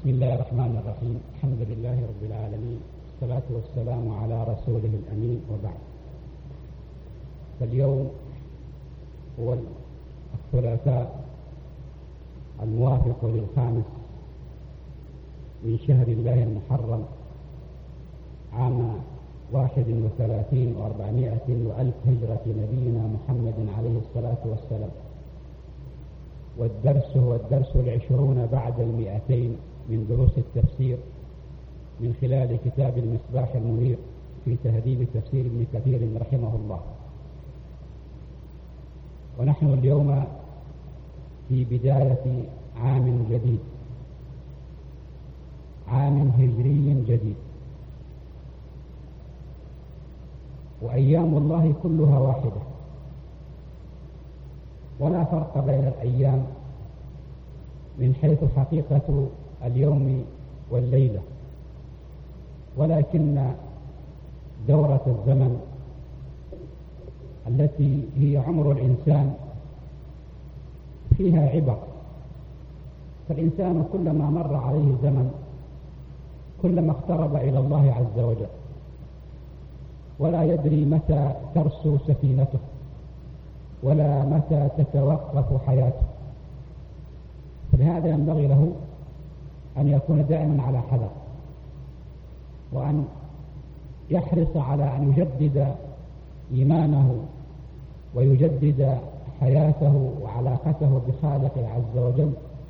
بسم الله الرحمن الرحيم. الحمد لله رب العالمين، والصلاة والسلام على رسوله الأمين، وبعد. فاليوم هو الثلاثاء الموافق للخامس من شهر الله المحرم عام 31 و400 وألف هجرة نبينا محمد عليه الصلاة والسلام، والدرس هو الدرس 20 بعد 200 من دروس التفسير من خلال كتاب المصباح المنير في تهذيب تفسير ابن كثير رحمه الله. ونحن اليوم في بداية عام جديد، عام هجري جديد، وأيام الله كلها واحدة، ولا فرق بين الأيام من حيث حقيقة اليوم والليلة، ولكن دورة الزمن التي هي عمر الإنسان فيها عبر. فالإنسان كلما مر عليه الزمن كلما اقترب إلى الله عز وجل، ولا يدري متى ترسو سفينته ولا متى تتوقف حياته. فلهذا ينبغي له أن يكون دائما على حذر، وأن يحرص على أن يجدد إيمانه ويجدد حياته وعلاقته بخالقه عز وجل،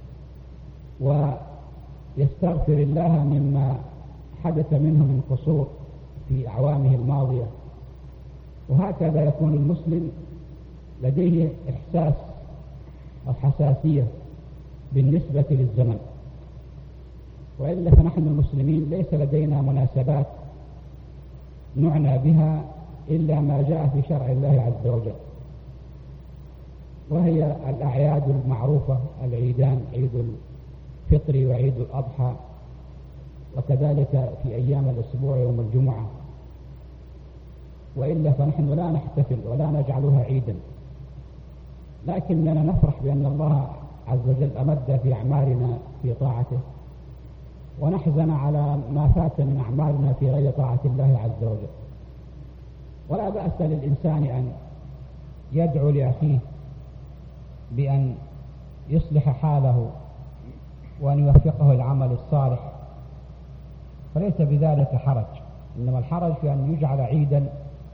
ويستغفر الله مما حدث منه من قصور في أعوامه الماضية. وهكذا يكون المسلم لديه إحساس أو حساسية بالنسبة للزمن. وإلا فنحن المسلمين ليس لدينا مناسبات نعنى بها إلا ما جاء في شرع الله عز وجل، وهي الأعياد المعروفة، العيدان، عيد الفطر وعيد الأضحى، وكذلك في أيام الأسبوع يوم الجمعة. وإلا فنحن لا نحتفل ولا نجعلها عيدا، لكننا نفرح بأن الله عز وجل أمد في أعمارنا في طاعته، ونحزن على ما فات من أعمارنا في غير طاعة الله عز وجل. ولا بأس للإنسان أن يدعو لأخيه بأن يصلح حاله وأن يوفقه العمل الصالح، فليس بذلك حرج، إنما الحرج في أن يجعل عيدا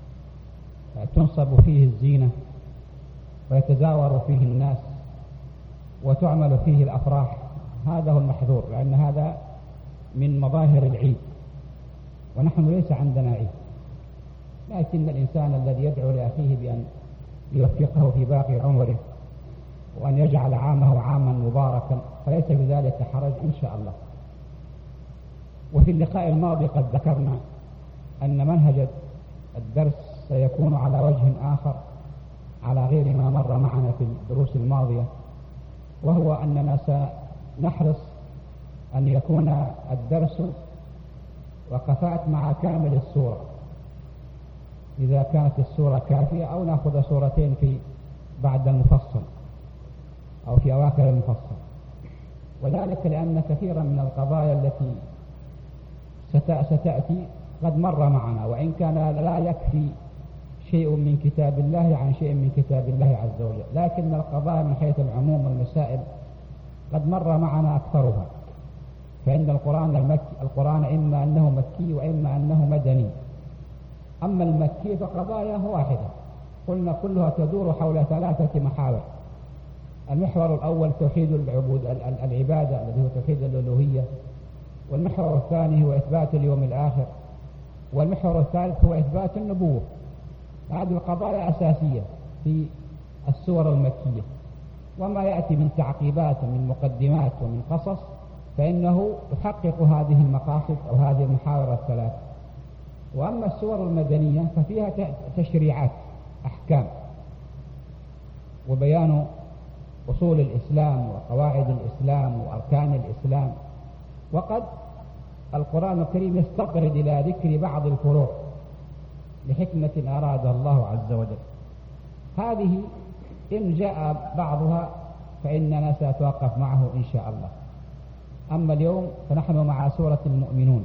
تنصب فيه الزينة ويتزاور فيه الناس وتعمل فيه الأفراح. هذا هو المحظور، لأن هذا من مظاهر العيد، ونحن ليس عندنا عيد. لكن الإنسان الذي يدعو لأخيه بأن يوفقه في باقي عمره وأن يجعل عامه عاما مباركا فليس بذلك حرج إن شاء الله. وفي اللقاء الماضي قد ذكرنا أن منهج الدرس سيكون على وجه آخر على غير ما مر معنا في الدروس الماضية، وهو أننا سنحرص أن يكون الدرس وقفات مع كامل السورة، إذا كانت السورة كافية، أو نأخذ سورتين في بعد المفصل أو في أواخر المفصل. وذلك لأن كثيرا من القضايا التي ستأتي قد مر معنا، وإن كان لا يكفي شيء من كتاب الله عن شيء من كتاب الله عز وجل، لكن القضايا من حيث العموم والمسائل قد مر معنا أكثرها. فإن القرآن إما أنه مكي وإما أنه مدني. أما المكي فقضاياه واحدة، قلنا كلها تدور حول 3 محاور. المحور الأول توحيد العبادة الذي هو توحيد الألوهية، والمحور الثاني هو إثبات اليوم الآخر، والمحور الثالث هو إثبات النبوة. هذه القضايا أساسية في السور المكية، وما يأتي من تعقيبات ومن مقدمات ومن قصص فإنه يحقق هذه المقاصد أو هذه المحاور ال3. وأما السور المدنية ففيها تشريعات، أحكام، وبيان أصول الإسلام وقواعد الإسلام وأركان الإسلام. وقد القرآن الكريم يستطرد إلى ذكر بعض الفروع لحكمة أرادها الله عز وجل. هذه إن جاء بعضها فإننا سنتوقف معه إن شاء الله. أما اليوم فنحن مع سورة المؤمنون،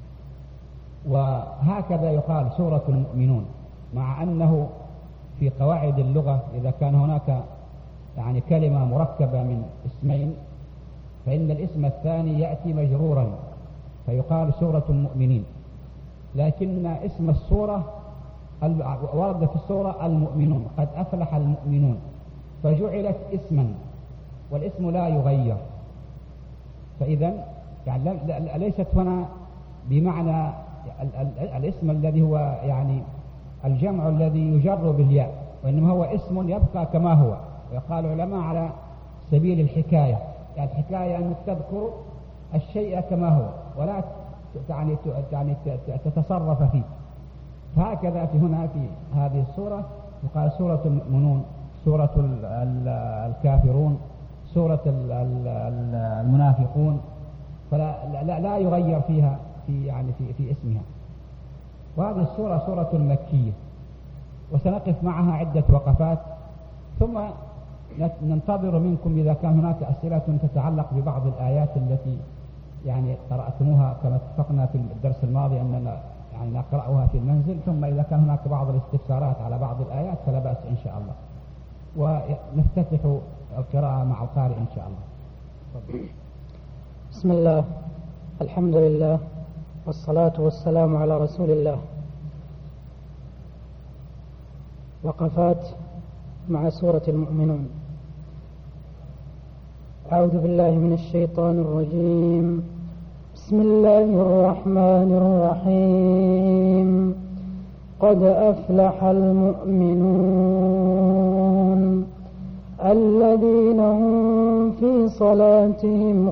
وهكذا يقال سورة المؤمنون، مع أنه في قواعد اللغة إذا كان هناك يعني كلمة مركبة من اسمين فإن الاسم الثاني يأتي مجرورا فيقال سورة المؤمنين، لكن اسم السورة ورد في السورة المؤمنون، قد أفلح المؤمنون، فجعلت اسما والاسم لا يغير. فإذا يعني ليست هنا بمعنى الاسم الذي هو يعني الجمع الذي يجر بالياء، وإنما هو اسم يبقى كما هو. ويقال العلماء على سبيل الحكاية، يعني الحكاية أن تذكر الشيء كما هو ولا يعني تتصرف فيه. فهكذا في هنا في هذه السورة يقال سورة المؤمنون، سورة الكافرون، سورة المنافقون، فلا يغير فيها في اسمها. وهذه السورة سورة مكية، وسنقف معها عدة وقفات، ثم ننتظر منكم إذا كان هناك أسئلة تتعلق ببعض الآيات التي يعني قرأتموها كما اتفقنا في الدرس الماضي أننا يعني نقرأها في المنزل، ثم إذا كان هناك بعض الاستفسارات على بعض الآيات فلا بأس إن شاء الله. ونفتتح القراءة مع القارئ إن شاء الله. بسم الله، الحمد لله، والصلاة والسلام على رسول الله. وقفات مع سورة المؤمنون. أعوذ بالله من الشيطان الرجيم. بسم الله الرحمن الرحيم. قد أفلح المؤمنون الذين هم في صلاتهم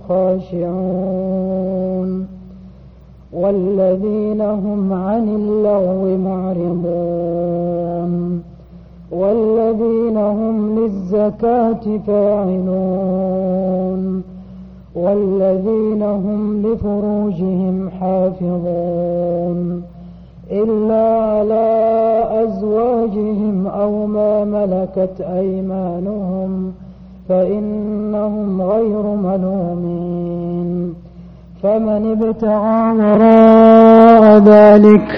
خاشعون والذين هم عن اللغو معرضون والذين هم للزكاة فاعلون والذين هم لفروجهم حافظون إلا على أزواجهم أو ما ملكت أيمانهم فإنهم غير ملومين. فمن ابتغى وراء ذلك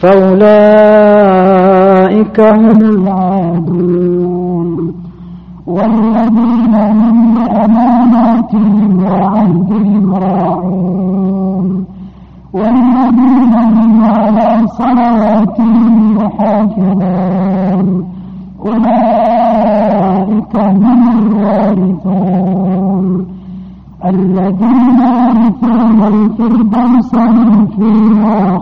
فأولئك هم العادون. والذين هم لأماناتهم وعهدهم راعون والذين هم على صلواتهم يحافظون أولئك هم الوارثون الذين يرثون الفردوس هم فيها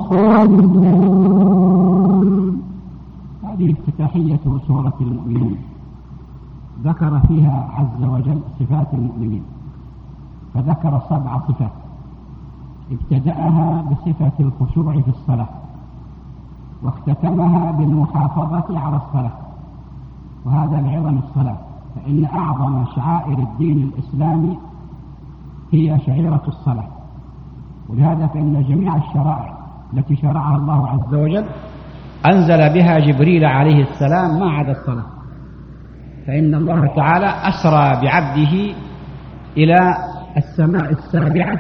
خالدون. هذه افتتاحية سورة المؤمنون، ذكر فيها عز وجل صفات المؤمنين، فذكر 7 صفات. ابتدأها بصفة الخشوع في الصلاة، واختتمها بالمحافظة على الصلاة، وهذا لعظم الصلاة، فإن أعظم شعائر الدين الإسلامي هي شعيرة الصلاة. ولهذا فإن جميع الشرائع التي شرعها الله عز وجل أنزل بها جبريل عليه السلام ما عدا الصلاة، فإن الله تعالى أسرى بعبده إلى السماء السابعة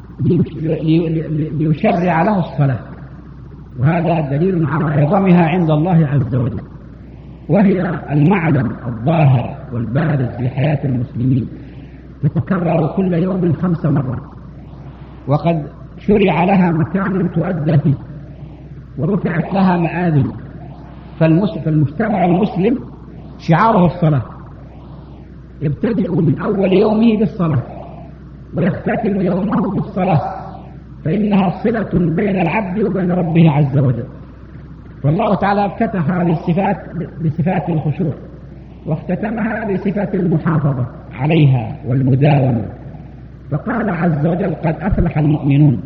ليشرع له الصلاة، وهذا دليل على عظمها عند الله عز وجل، وهي المعلم الظاهر والبارز في حياة المسلمين، تتكرر كل يوم 5 مرات، وقد شرع لها مكان تؤدى فيه ورفعت لها مآذن. فالمجتمع المسلم شعاره الصلاة، يبتدئ من أول يومه بالصلاة ويختتم يومه بالصلاة، فإنها صلة بين العبد وبين ربه عز وجل. والله تعالى افتتح هذه الصفات بصفات الخشوع، واختتمها بصفات المحافظة عليها والمداومة، فقال عز وجل قد أفلح المؤمنون.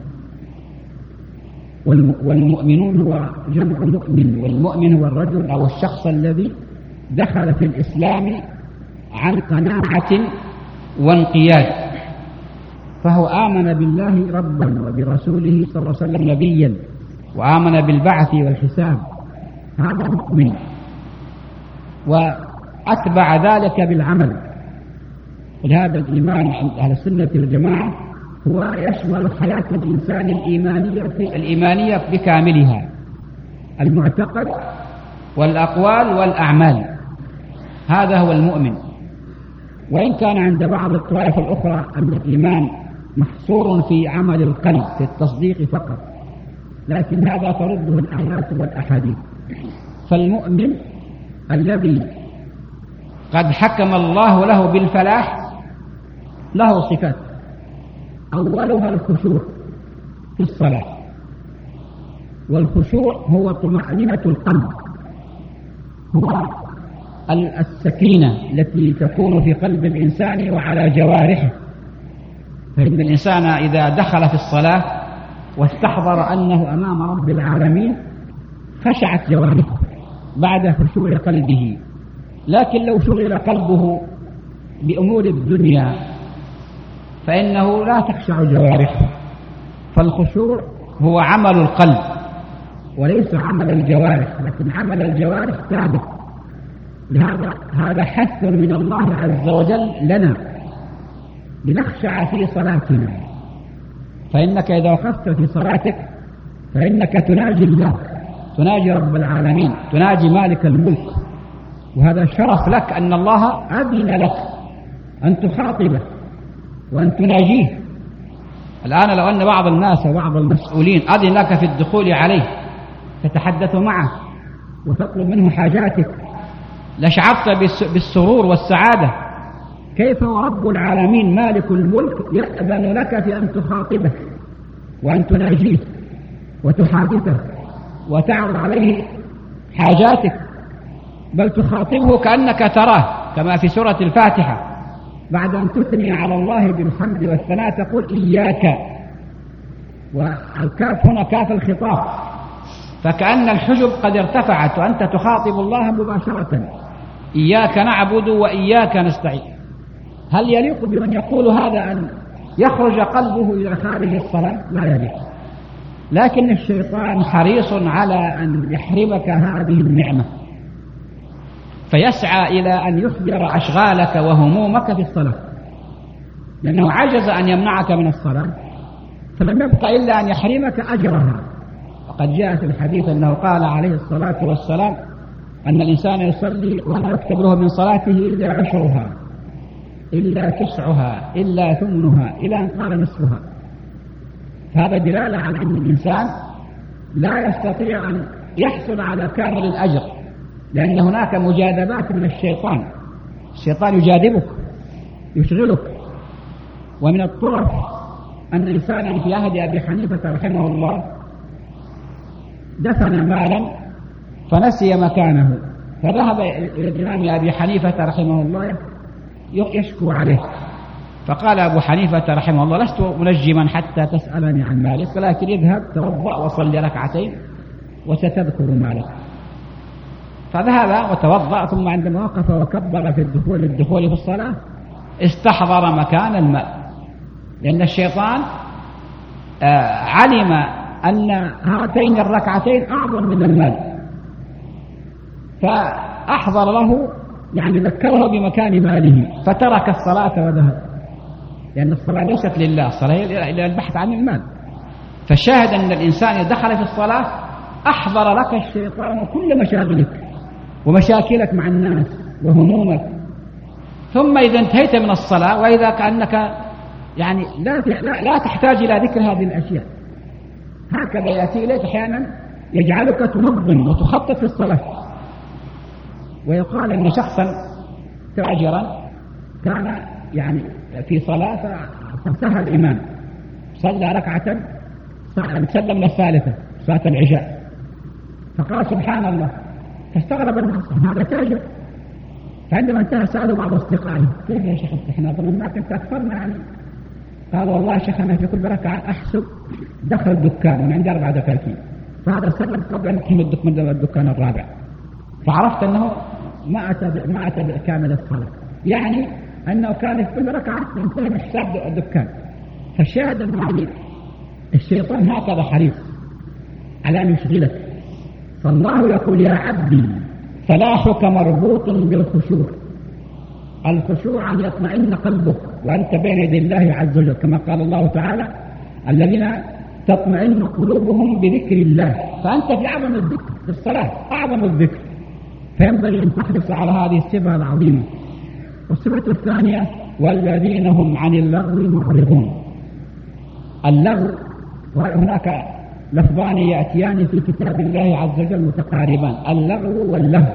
والمؤمنون هو جمع مؤمن، والمؤمن هو الرجل أو الشخص الذي دخل في الإسلام عن قناعة وانقياد، فهو آمن بالله ربا وبرسوله صلى الله عليه وسلم نبيا، وآمن بالبعث والحساب، هذا مؤمن، وأتبع ذلك بالعمل. ولهذا الإيمان عند أهل السنة والجماعة هو يشمل حياة الإنسان الإيمانية بكاملها، المعتقد والأقوال والأعمال، هذا هو المؤمن. وإن كان عند بعض الطوائف الأخرى أن الإيمان محصور في عمل القلب في التصديق فقط، لكن هذا ترده الآيات والأحاديث. فالمؤمن الذي قد حكم الله له بالفلاح له صفات، أولها الخشوع في الصلاة، والخشوع هو طمأنينة القلب، هو السكينة التي تكون في قلب الإنسان وعلى جوارحه. فإن الإنسان إذا دخل في الصلاة واستحضر أنه أمام رب العالمين خشعت جوارحه بعد خشوع قلبه. لكن لو شغل قلبه بأمور الدنيا فإنه لا تخشع جوارحه. فالخشوع هو عمل القلب وليس عمل الجوارح، لكن عمل الجوارح ثابت. لهذا هذا حث من الله عز وجل لنا لنخشع في صلاتنا. فإنك إذا وقفت في صلاتك فإنك تناجي الله، تناجي رب العالمين، تناجي مالك الملك، وهذا شرف لك أن الله أذن لك أن تخاطبه وأن تناجيه. الآن لو أن بعض الناس وبعض المسؤولين أذن لك في الدخول عليه تتحدث معه وتطلب منه حاجاتك لشعرت بالسرور والسعادة. كيف ورب العالمين مالك الملك يأذن لك في أن تخاطبه وأن تناجيه وتحادثه وتعرض عليه حاجاتك، بل تخاطبه كأنك تراه، كما في سورة الفاتحة بعد أن تثني على الله بالحمد والثناء تقول إياك، والكاف هنا كاف الخطاب، فكأن الحجب قد ارتفعت وأنت تخاطب الله مباشرة. إياك نعبد وإياك نستعين. هل يليق بمن يقول هذا أن يخرج قلبه إلى خارج الصلاة؟ لا يليق. لكن الشيطان حريص على أن يحرمك هذه النعمة، فيسعى إلى أن يحضر أشغالك وهمومك في الصلاة، لأنه عجز أن يمنعك من الصلاة فلم يبق إلا أن يحرمك أجرها. وقد جاء في الحديث أنه قال عليه الصلاة والسلام أن الإنسان يصلي ولا يكتب له من صلاته إلا عشرها إلا تسعها إلا ثمنها إلى أن قال نصفها. هذا دلالة على أن الإنسان لا يستطيع أن يحصل على كامل الأجر، لأن هناك مجاذبات من الشيطان. الشيطان يجاذبك يشغلك. ومن الطرف أن الإنسان في عهد أبي حنيفة رحمه الله دفن مالا فنسي مكانه، فذهب إلى الإمام أبي حنيفة رحمه الله يشكو عليه، فقال أبو حنيفة رحمه الله لست منجما حتى تسألني عن مالك، ولكن اذهب توضأ وصلي ركعتين وستذكر مالك. فذهب وتوضأ، ثم عندما وقف وكبر في الدخول في الصلاة استحضر مكان الماء، لأن الشيطان علم أن هاتين الركعتين أعظم من المال، فأحضر له يعني ذكره بمكان ماله فترك الصلاة وذهب، لأن الصلاة ليست لله، الصلاة إلى البحث عن المال. فالشاهد أن الإنسان إذا دخل في الصلاة أحضر لك الشيطان كل مشاغلك ومشاكلك مع الناس وهمومك. ثم إذا انتهيت من الصلاة وإذا كأنك يعني لا تحتاج إلى ذكر هذه الأشياء، هكذا يأتي إليك أحيانا يجعلك تنظم وتخطط في الصلاة. ويقال أن شخصا تاجرا كان يعني في صلاة فانتهى الإمام صلى ركعة سلم للثالثة صلاة العشاء، فقال سبحان الله، فاستغرب الناس هذا تاجر. فعندما انتهى سألوا بعض أصدقائه كيف يا شيخ احنا ظننا كنت أكثرنا يعني؟ قال والله شيخ أنا في كل ركعة أحسب دخل الدكان وأنا عندي 4 دكاكين، فهذا سلم قبل أن يتم الدكان الرابع، فعرفت أنه ما أتى كامل الصلاة، يعني أنه كان في كل ركعة ينتهي من حساب الدكان. فالشاهد المعلم الشيطان هكذا حريص على أن يشغلك. فالله يقول يا عبدي فلاحك مربوط بالخشوع. الخشوع أن يطمئن قلبك وأنت بين يدي الله عز وجل، كما قال الله تعالى: الذين تطمئن قلوبهم بذكر الله. فأنت في أعظم الذكر في الصلاة، أعظم الذكر، فينبغي أن تحرص على هذه الصفة العظيمة. والصفة الثانية: والذين هم عن اللغو معرضون. اللغو، وهناك لفظان يأتيان في كتاب الله عز وجل متقاربان: اللغو واللهو.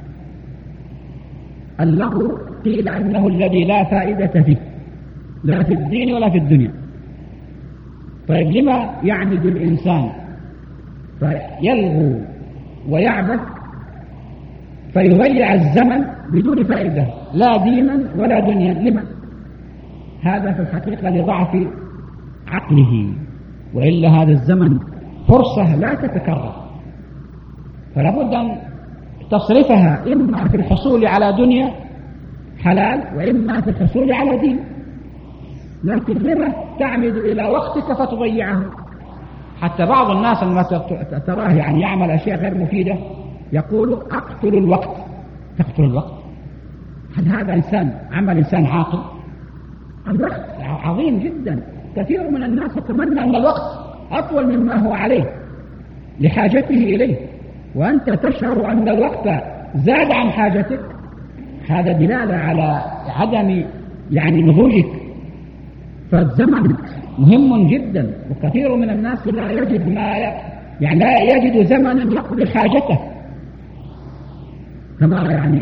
اللغو قيل أنه الذي لا فائدة فيه، لا في الدين ولا في الدنيا. طيب، لما يعمد الإنسان فيلغو ويعبث فيضيع الزمن بدون فائدة، لا دينا ولا دنيا؟ لما؟ هذا في الحقيقة لضعف عقله، وإلا هذا الزمن فرصة لا تتكرر، فلا بد أن تصرفها إما في الحصول على دنيا حلال، وإما في الحصول على دين. لكن لما تعمد إلى وقتك فتضيعه؟ حتى بعض الناس لما تراه يعني يعمل أشياء غير مفيدة يقول: أقتل الوقت. تقتل الوقت؟ هل هذا عمل إنسان عاقل؟ الوقت عظيم جدا. كثير من الناس يتمنى أن الوقت أطول مما هو عليه لحاجته إليه، وأنت تشعر أن الوقت زاد عن حاجتك. هذا دلالة على عدم نضوجك. فالزمن مهم جدا، وكثير من الناس لا يجد لا يجد زمنا يقضي حاجته. كما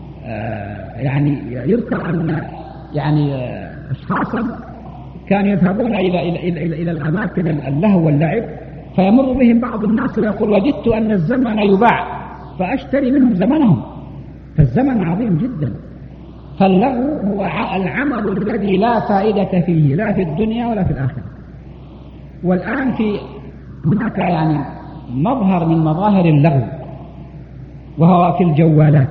يذكر أن أشخاصا كانوا يذهبون إلى الأماكن اللهو واللعب، فيمر بهم بعض الناس ويقول: وجدت أن الزمن يباع فأشتري منهم زمنهم. فالزمن عظيم جدا. فاللغو هو العمل الذي لا فائدة فيه، لا في الدنيا ولا في الآخرة. والآن هناك مظهر من مظاهر اللغو، وهو في الجوالات.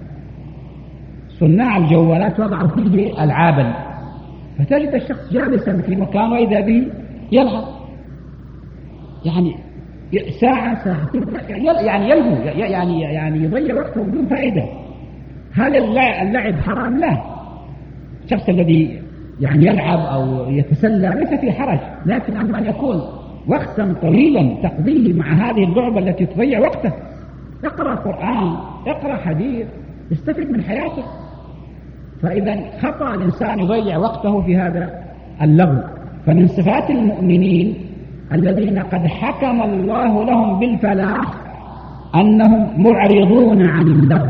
صناع الجوالات وضعوا فيه ألعابا، فتجد الشخص جالسا في مكان وإذا به يلعب ساعة ساعتين، يلهو، يضيع وقته بدون فائدة. هل اللعب حرام؟ لا. الشخص الذي يلعب أو يتسلى ليس في حرج، لكن أن يكون وقتا طويلا تقضيه مع هذه اللعبة التي تضيع وقته. اقرأ قرآن، اقرأ حديث، استفد من حياتك. فإذا خطأ الإنسان يضيع وقته في هذا اللغو. فمن صفات المؤمنين الذين قد حكم الله لهم بالفلاح أنهم معرضون عن اللغو،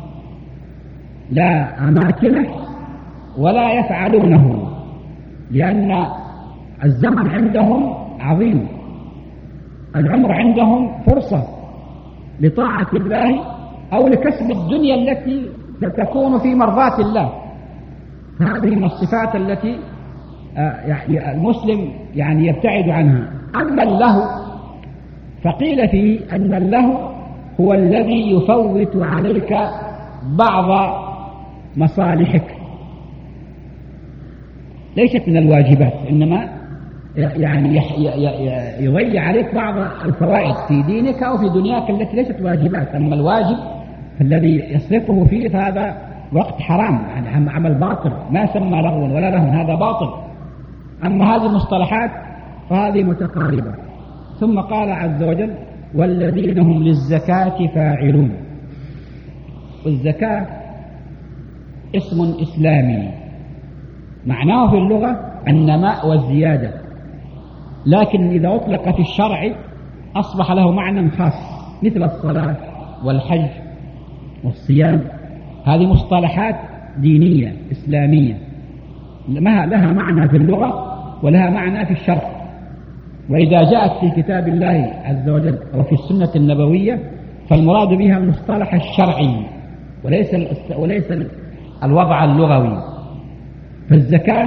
لا أماكنه ولا يفعلونه، لأن الزمن عندهم عظيم، العمر عندهم فرصة لطاعة الله أو لكسب الدنيا التي ستكون في مرضاة الله. هذه من الصفات التي المسلم يبتعد عنها. أما اللهو فقيل فيه أن اللهو هو الذي يفوت عليك بعض مصالحك، ليست من الواجبات، إنما يضيع عليك بعض الفوائد في دينك أو في دنياك التي ليست واجبات. أما الواجب الذي يصرفه فيه فهذا وقت حرام، عمل باطل، ما سمى لغوا ولا لهوا، هذا باطل. أما هذه المصطلحات فهذه متقاربة. ثم قال عز وجل: والذين هم للزكاة فاعلون. والزكاة اسم إسلامي، معناه في اللغة النماء والزيادة، لكن إذا أطلق في الشرع أصبح له معنى خاص، مثل الصلاة والحج والصيام. هذه مصطلحات دينية إسلامية لها معنى في اللغة ولها معنى في الشرع. وإذا جاءت في كتاب الله عز وجل أو في السنة النبوية فالمراد بها المصطلح الشرعي وليس الوضع اللغوي. فالزكاة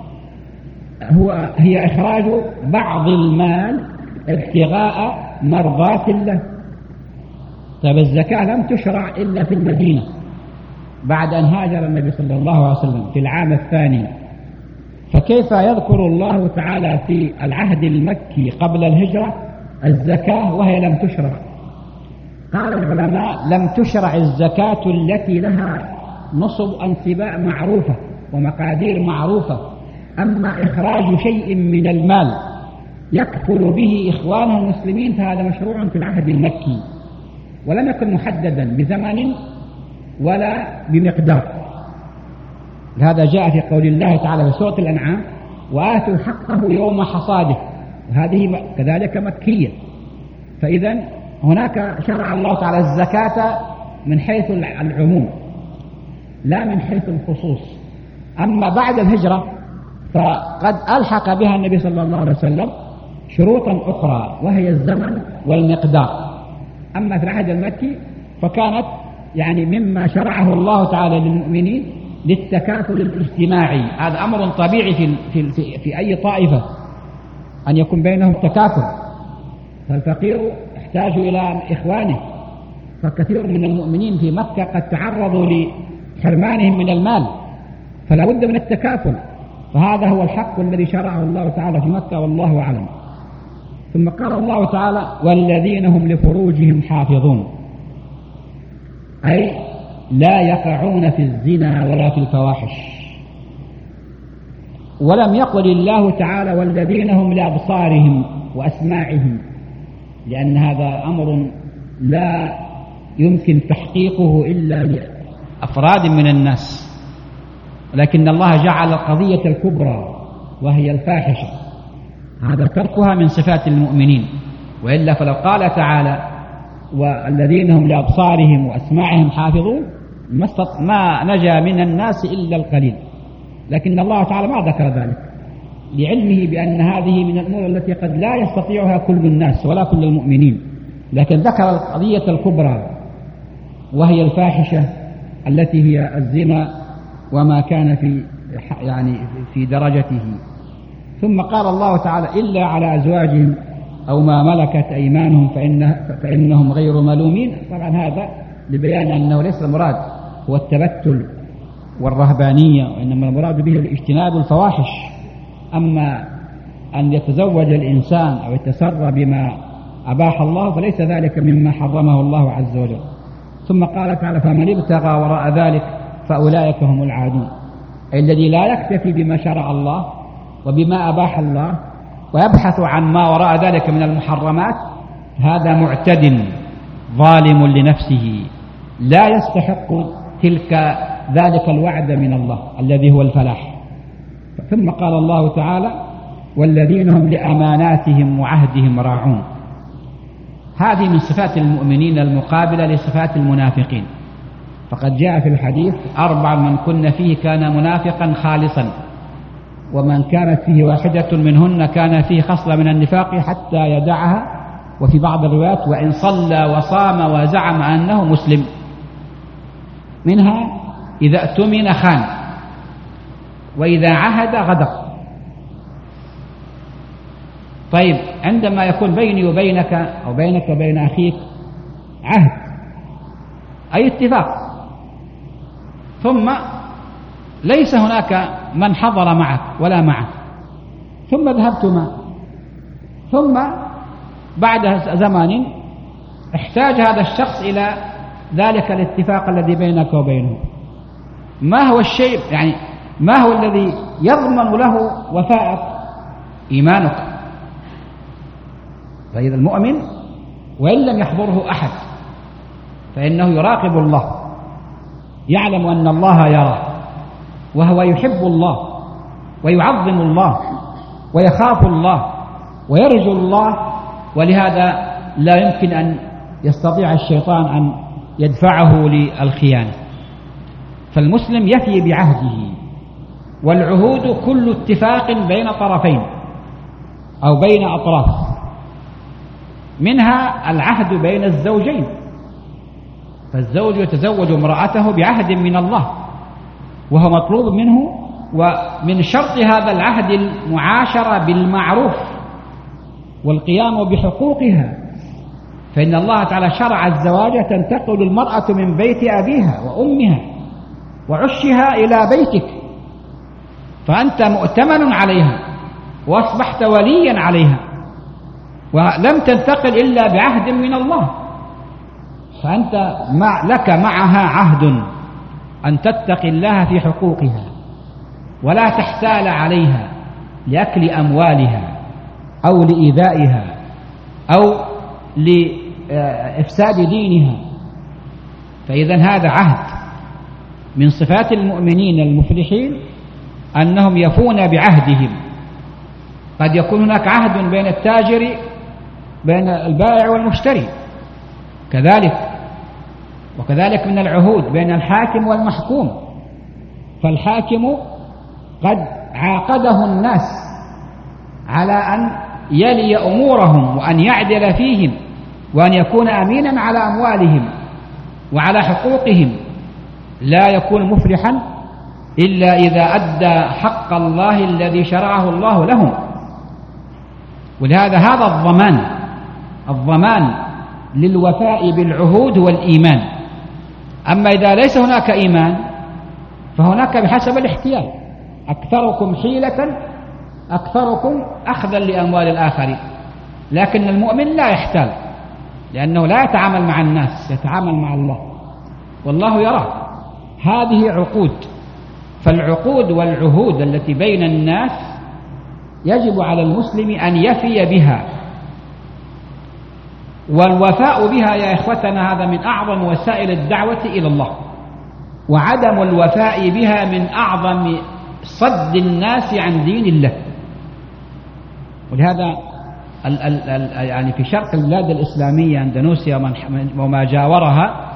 هي إخراج بعض المال ابتغاء مرضاة الله. طيب، الزكاة لم تشرع إلا في المدينة بعد أن هاجر النبي صلى الله عليه وسلم في العام الثاني، فكيف يذكر الله تعالى في العهد المكي قبل الهجرة الزكاة وهي لم تشرع؟ قال العلماء: لم تشرع الزكاة التي لها نصب انتباع معروفة، ومقادير معروفة. أما إخراج شيء من المال يكفل به إخوانه المسلمين فهذا مشروع في العهد المكي، ولم يكن محددا بزمن ولا بمقدار. هذا جاء في قول الله تعالى في سورة الأنعام: وآتوا حقه يوم حصاده، وهذه كذلك مكية. فإذا هناك شرع الله تعالى الزكاة من حيث العموم لا من حيث الخصوص. أما بعد الهجرة فقد ألحق بها النبي صلى الله عليه وسلم شروطا أخرى وهي الزمن والمقدار. أما في العهد المكي فكانت يعني مما شرعه الله تعالى للمؤمنين للتكافل الاجتماعي. هذا أمر طبيعي في أي طائفة أن يكون بينهم تكافل، فالفقير يحتاج إلى إخوانه، فكثير من المؤمنين في مكة قد تعرضوا لحرمانهم من المال، فلا بد من التكافل. فهذا هو الحق الذي شرعه الله تعالى في مكة، والله أعلم. ثم قال الله تعالى: والذين هم لفروجهم حافظون، أي لا يقعون في الزنا ولا في الفواحش. ولم يقل الله تعالى: والذين هم لأبصارهم وأسماعهم، لأن هذا أمر لا يمكن تحقيقه إلا لأفراد من الناس، لكن الله جعل القضية الكبرى وهي الفاحشة هذا تركها من صفات المؤمنين. وإلا فلو قال تعالى: والذين هم لأبصارهم وأسماعهم حافظون، ما نجا من الناس إلا القليل. لكن الله تعالى ما ذكر ذلك لعلمه بأن هذه من الأمور التي قد لا يستطيعها كل الناس ولا كل المؤمنين، لكن ذكر القضية الكبرى وهي الفاحشة التي هي الزنا وما كان في درجته. ثم قال الله تعالى: إلا على أزواجهم أو ما ملكت أيمانهم فإنهم غير ملومين. طبعا هذا لبيان أنه ليس المراد هو التبتل والرهبانية، وإنما المراد به الاجتناب الفواحش. أما أن يتزوج الإنسان أو يتسرى بما أباح الله فليس ذلك مما حرمه الله عز وجل. ثم قال تعالى: فمن ابتغى وراء ذلك فأولئك هم العادون، أي الذي لا يكتفي بما شرع الله وبما أباح الله ويبحث عن ما وراء ذلك من المحرمات، هذا معتد ظالم لنفسه لا يستحق ذلك الوعد من الله الذي هو الفلاح. ثم قال الله تعالى: والذين هم لأماناتهم وعهدهم راعون. هذه من صفات المؤمنين المقابلة لصفات المنافقين. فقد جاء في الحديث: 4 من كن فيه كان منافقا خالصا، ومن كانت فيه واحدة منهن كان فيه خصلة من النفاق حتى يدعها. وفي بعض الروايات: وإن صلى وصام وزعم أنه مسلم. منها: إذا اؤتمن خان، وإذا عهد غدر. طيب، عندما يكون بيني وبينك أو بينك وبين أخيك عهد أي اتفاق، ثم ليس هناك من حضر معك ولا معك، ثم ذهبتما، ثم بعد زمان احتاج هذا الشخص إلى ذلك الاتفاق الذي بينك وبينه، ما هو الشيء ما هو الذي يضمن له وفاءك؟ إيمانك. فإذا المؤمن وإن لم يحضره أحد فإنه يراقب الله، يعلم أن الله يراه، وهو يحب الله ويعظم الله ويخاف الله ويرجو الله، ولهذا لا يمكن أن يستطيع الشيطان أن يدفعه للخيانة. فالمسلم يفي بعهده، والعهود كل اتفاق بين طرفين أو بين أطراف، منها العهد بين الزوجين، فالزوج يتزوج امرأته بعهد من الله وهو مطلوب منه، ومن شرط هذا العهد المعاشرة بالمعروف والقيام بحقوقها. فإن الله تعالى شرع الزواج تنتقل المرأة من بيت أبيها وأمها وعشها إلى بيتك، فأنت مؤتمن عليها وأصبحت وليا عليها، ولم تنتقل إلا بعهد من الله، فأنت لك معها عهد أن تتقي الله في حقوقها ولا تحتال عليها لأكل أموالها أو لإيذائها أو لإفساد دينها. فإذا هذا عهد من صفات المؤمنين المفلحين أنهم يفون بعهدهم. قد يكون هناك عهد بين التاجر بين البائع والمشتري وكذلك من العهود بين الحاكم والمحكوم. فالحاكم قد عاقده الناس على أن يلي أمورهم وأن يعدل فيهم وأن يكون أمينا على أموالهم وعلى حقوقهم. لا يكون مفلحا إلا إذا أدى حق الله الذي شرعه الله لهم. ولهذا هذا الضمان للوفاء بالعهود والإيمان. أما إذا ليس هناك إيمان فهناك بحسب الاحتيال، أكثركم حيلة أكثركم أخذا لأموال الآخرين. لكن المؤمن لا يحتال، لأنه لا يتعامل مع الناس، يتعامل مع الله والله يراه. هذه عقود. فالعقود والعهود التي بين الناس يجب على المسلم أن يفي بها، والوفاء بها يا إخوتنا هذا من أعظم وسائل الدعوة إلى الله، وعدم الوفاء بها من أعظم صد الناس عن دين الله. ولهذا يعني في شرق البلاد الإسلامية أندونيسيا وما جاورها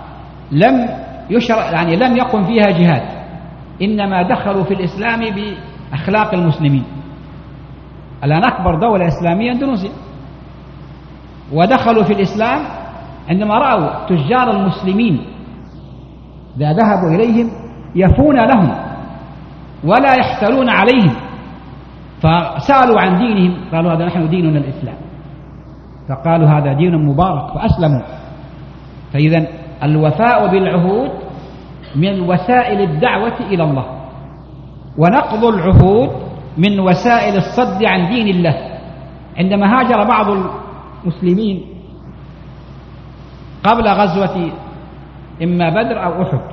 لم يقم فيها جهاد، إنما دخلوا في الإسلام بأخلاق المسلمين. الآن أكبر دولة إسلامية أندونيسيا، ودخلوا في الإسلام عندما رأوا تجار المسلمين إذا ذهبوا إليهم يفون لهم ولا يحتالون عليهم، فسألوا عن دينهم قالوا هذا نحن ديننا الإسلام، فقالوا هذا دين مبارك فأسلموا. فإذا الوفاء بالعهود من وسائل الدعوة إلى الله، ونقض العهود من وسائل الصد عن دين الله. عندما هاجر بعض المسلمين قبل غزوة إما بدر أو أحد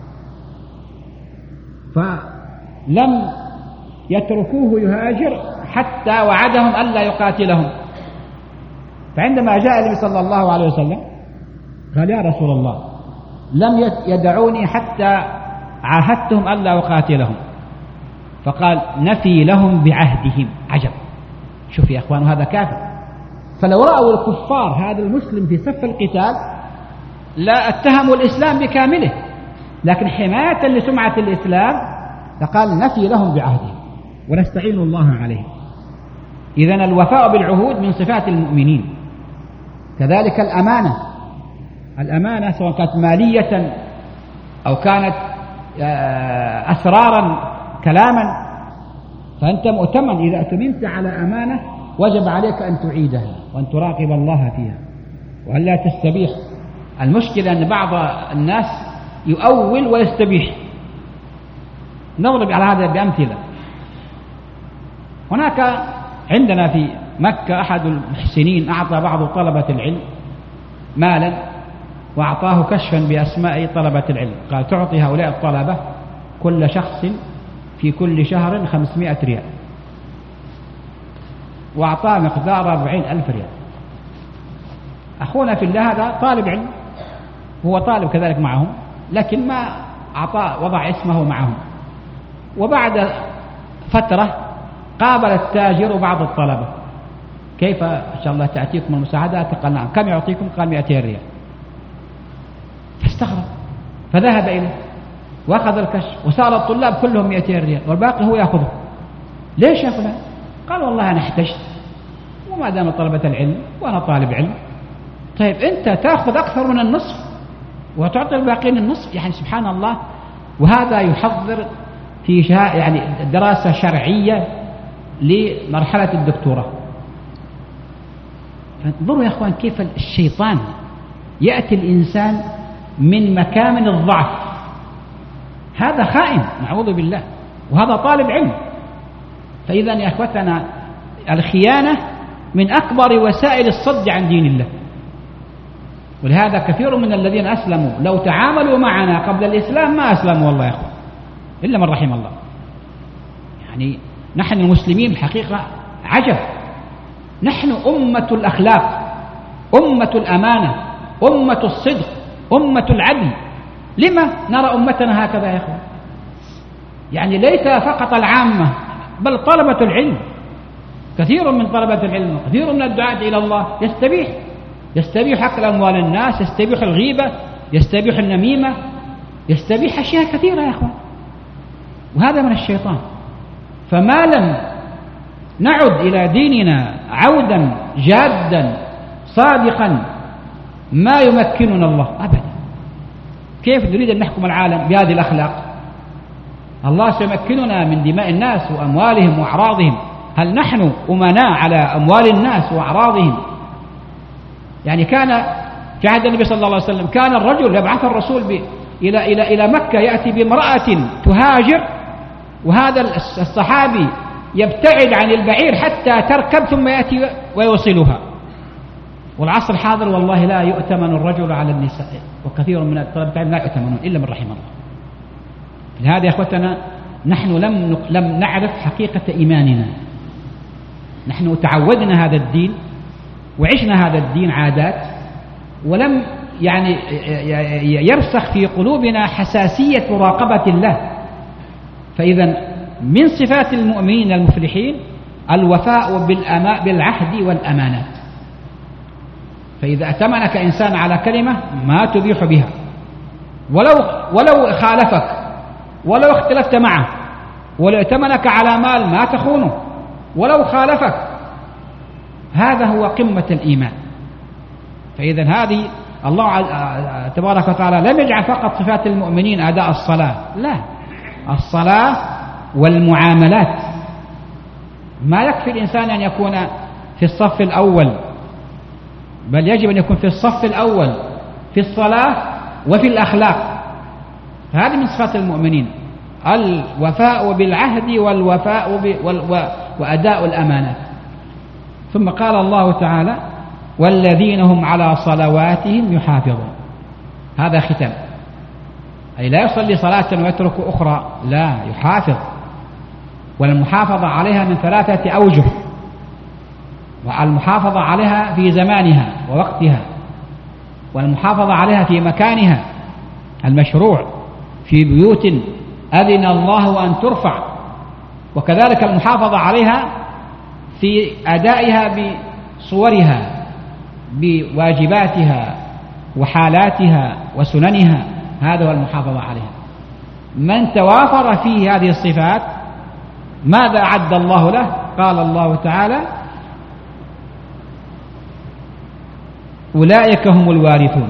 فلم يتركوه يهاجر حتى وعدهم ألا يقاتلهم. فعندما جاء النبي صلى الله عليه وسلم قال يا رسول الله لم يدعوني حتى عاهدتهم ألا أقاتلهم، فقال نفي لهم بعهدهم. عجب، شوف يا أخوان هذا كافر. فلو رأوا الكفار هذا المسلم في صف القتال لا اتهموا الإسلام بكامله، لكن حماية لسمعة الإسلام فقال نفي لهم بعهدهم ونستعين الله عليه. إذن الوفاء بالعهود من صفات المؤمنين. كذلك الأمانة سواء كانت مالية أو كانت أسرارا كلاما، فأنت مؤتمن. إذا أتمنت على أمانة وجب عليك أن تعيدها وأن تراقب الله فيها وأن لا تستبيح. المشكلة أن بعض الناس يؤول ويستبيح. نضرب على هذا بأمثلة. هناك عندنا في مكة أحد المحسنين أعطى بعض طلبة العلم مالا وأعطاه كشفا بأسماء طلبة العلم، قال تعطي هؤلاء الطلبة كل شخص في كل شهر 500 ريال، وأعطاه مقدار 40,000 ريال. أخونا في الله هذا طالب علم، هو طالب كذلك معهم، لكن ما أعطاه وضع اسمه معهم. وبعد فترة قابل التاجر بعض الطلبة، كيف إن شاء الله تأتيكم المساعدة؟ قال نعم. كم يعطيكم؟ قال 200 ريال. فاستغرب فذهب إليه وأخذ الكشف، وسأل الطلاب كلهم 200 ريال والباقي هو يأخذه. ليش يا فلان؟ قال والله أنا احتجت، وما دام طلبة العلم وأنا طالب علم. طيب أنت تأخذ أكثر من النصف وتعطي الباقين النصف، يعني سبحان الله. وهذا يحضر في يعني دراسة شرعية لمرحلة الدكتوراه. فانظروا يا أخوان كيف الشيطان يأتي الإنسان من مكامن الضعف. هذا خائن نعوذ بالله، وهذا طالب علم. فإذا يا أخوتنا الخيانة من أكبر وسائل الصد عن دين الله. ولهذا كثير من الذين أسلموا لو تعاملوا معنا قبل الإسلام ما أسلموا والله يا أخوان، إلا من رحم الله. يعني نحن المسلمين الحقيقة عجب، نحن أمة الأخلاق، أمة الأمانة، أمة الصدق، أمة العدل. لما نرى أمتنا هكذا يا أخوان؟ يعني ليس فقط العامة بل طلبة العلم، كثير من طلبة العلم، كثير من الدعاة إلى الله يستبيح أكل أموال الناس، يستبيح الغيبة، يستبيح النميمة، يستبيح أشياء كثيرة يا أخوان، وهذا من الشيطان. فما لم نعد إلى ديننا عودا جادا صادقا ما يمكننا الله أبدا. كيف نريد أن نحكم العالم بهذه الأخلاق؟ الله سيمكننا من دماء الناس وأموالهم وأعراضهم. هل نحن أمناء على أموال الناس وأعراضهم؟ يعني كان في عهد النبي صلى الله عليه وسلم كان الرجل يبعث الرسول إلى مكة يأتي بامرأة تهاجر، وهذا الصحابي يبتعد عن البعير حتى تركب ثم يأتي ويوصلها. والعصر الحاضر والله لا يؤتمن الرجل على النساء، وكثير من طلبة العلم لا يؤتمنون إلا من رحم الله. لهذا يا أخوتنا نحن لم نعرف حقيقة إيماننا. نحن تعودنا هذا الدين وعشنا هذا الدين عادات، ولم يعني يرسخ في قلوبنا حساسية مراقبة الله. فإذا من صفات المؤمنين المفلحين الوفاء بالعهد والأمانات. فإذا أتمنك إنسان على كلمة ما تبيح بها، ولو خالفك، ولو اختلفت معه، ولو ائتمنك على مال ما تخونه ولو خالفك. هذا هو قمة الإيمان. فإذا هذه الله تبارك وتعالى لم يجعل فقط صفات المؤمنين أداء الصلاة، لا، الصلاة والمعاملات. ما يكفي الإنسان أن يكون في الصف الأول، بل يجب أن يكون في الصف الأول في الصلاة وفي الأخلاق. هذه من صفات المؤمنين، الوفاء بالعهد والوفاء وأداء الأمانات. ثم قال الله تعالى والذين هم على صلواتهم يحافظون. هذا ختم، أي لا يصلي صلاة ويترك أخرى، لا، يحافظ. والمحافظة عليها من 3 أوجه: والمحافظة عليها في زمانها ووقتها، والمحافظة عليها في مكانها المشروع في بيوت أذن الله أن ترفع، وكذلك المحافظة عليها في أدائها بصورها بواجباتها وحالاتها وسننها. هذا هو المحافظة عليها. من توافر فيه هذه الصفات ماذا أعد الله له؟ قال الله تعالى أولئك هم الوارثون.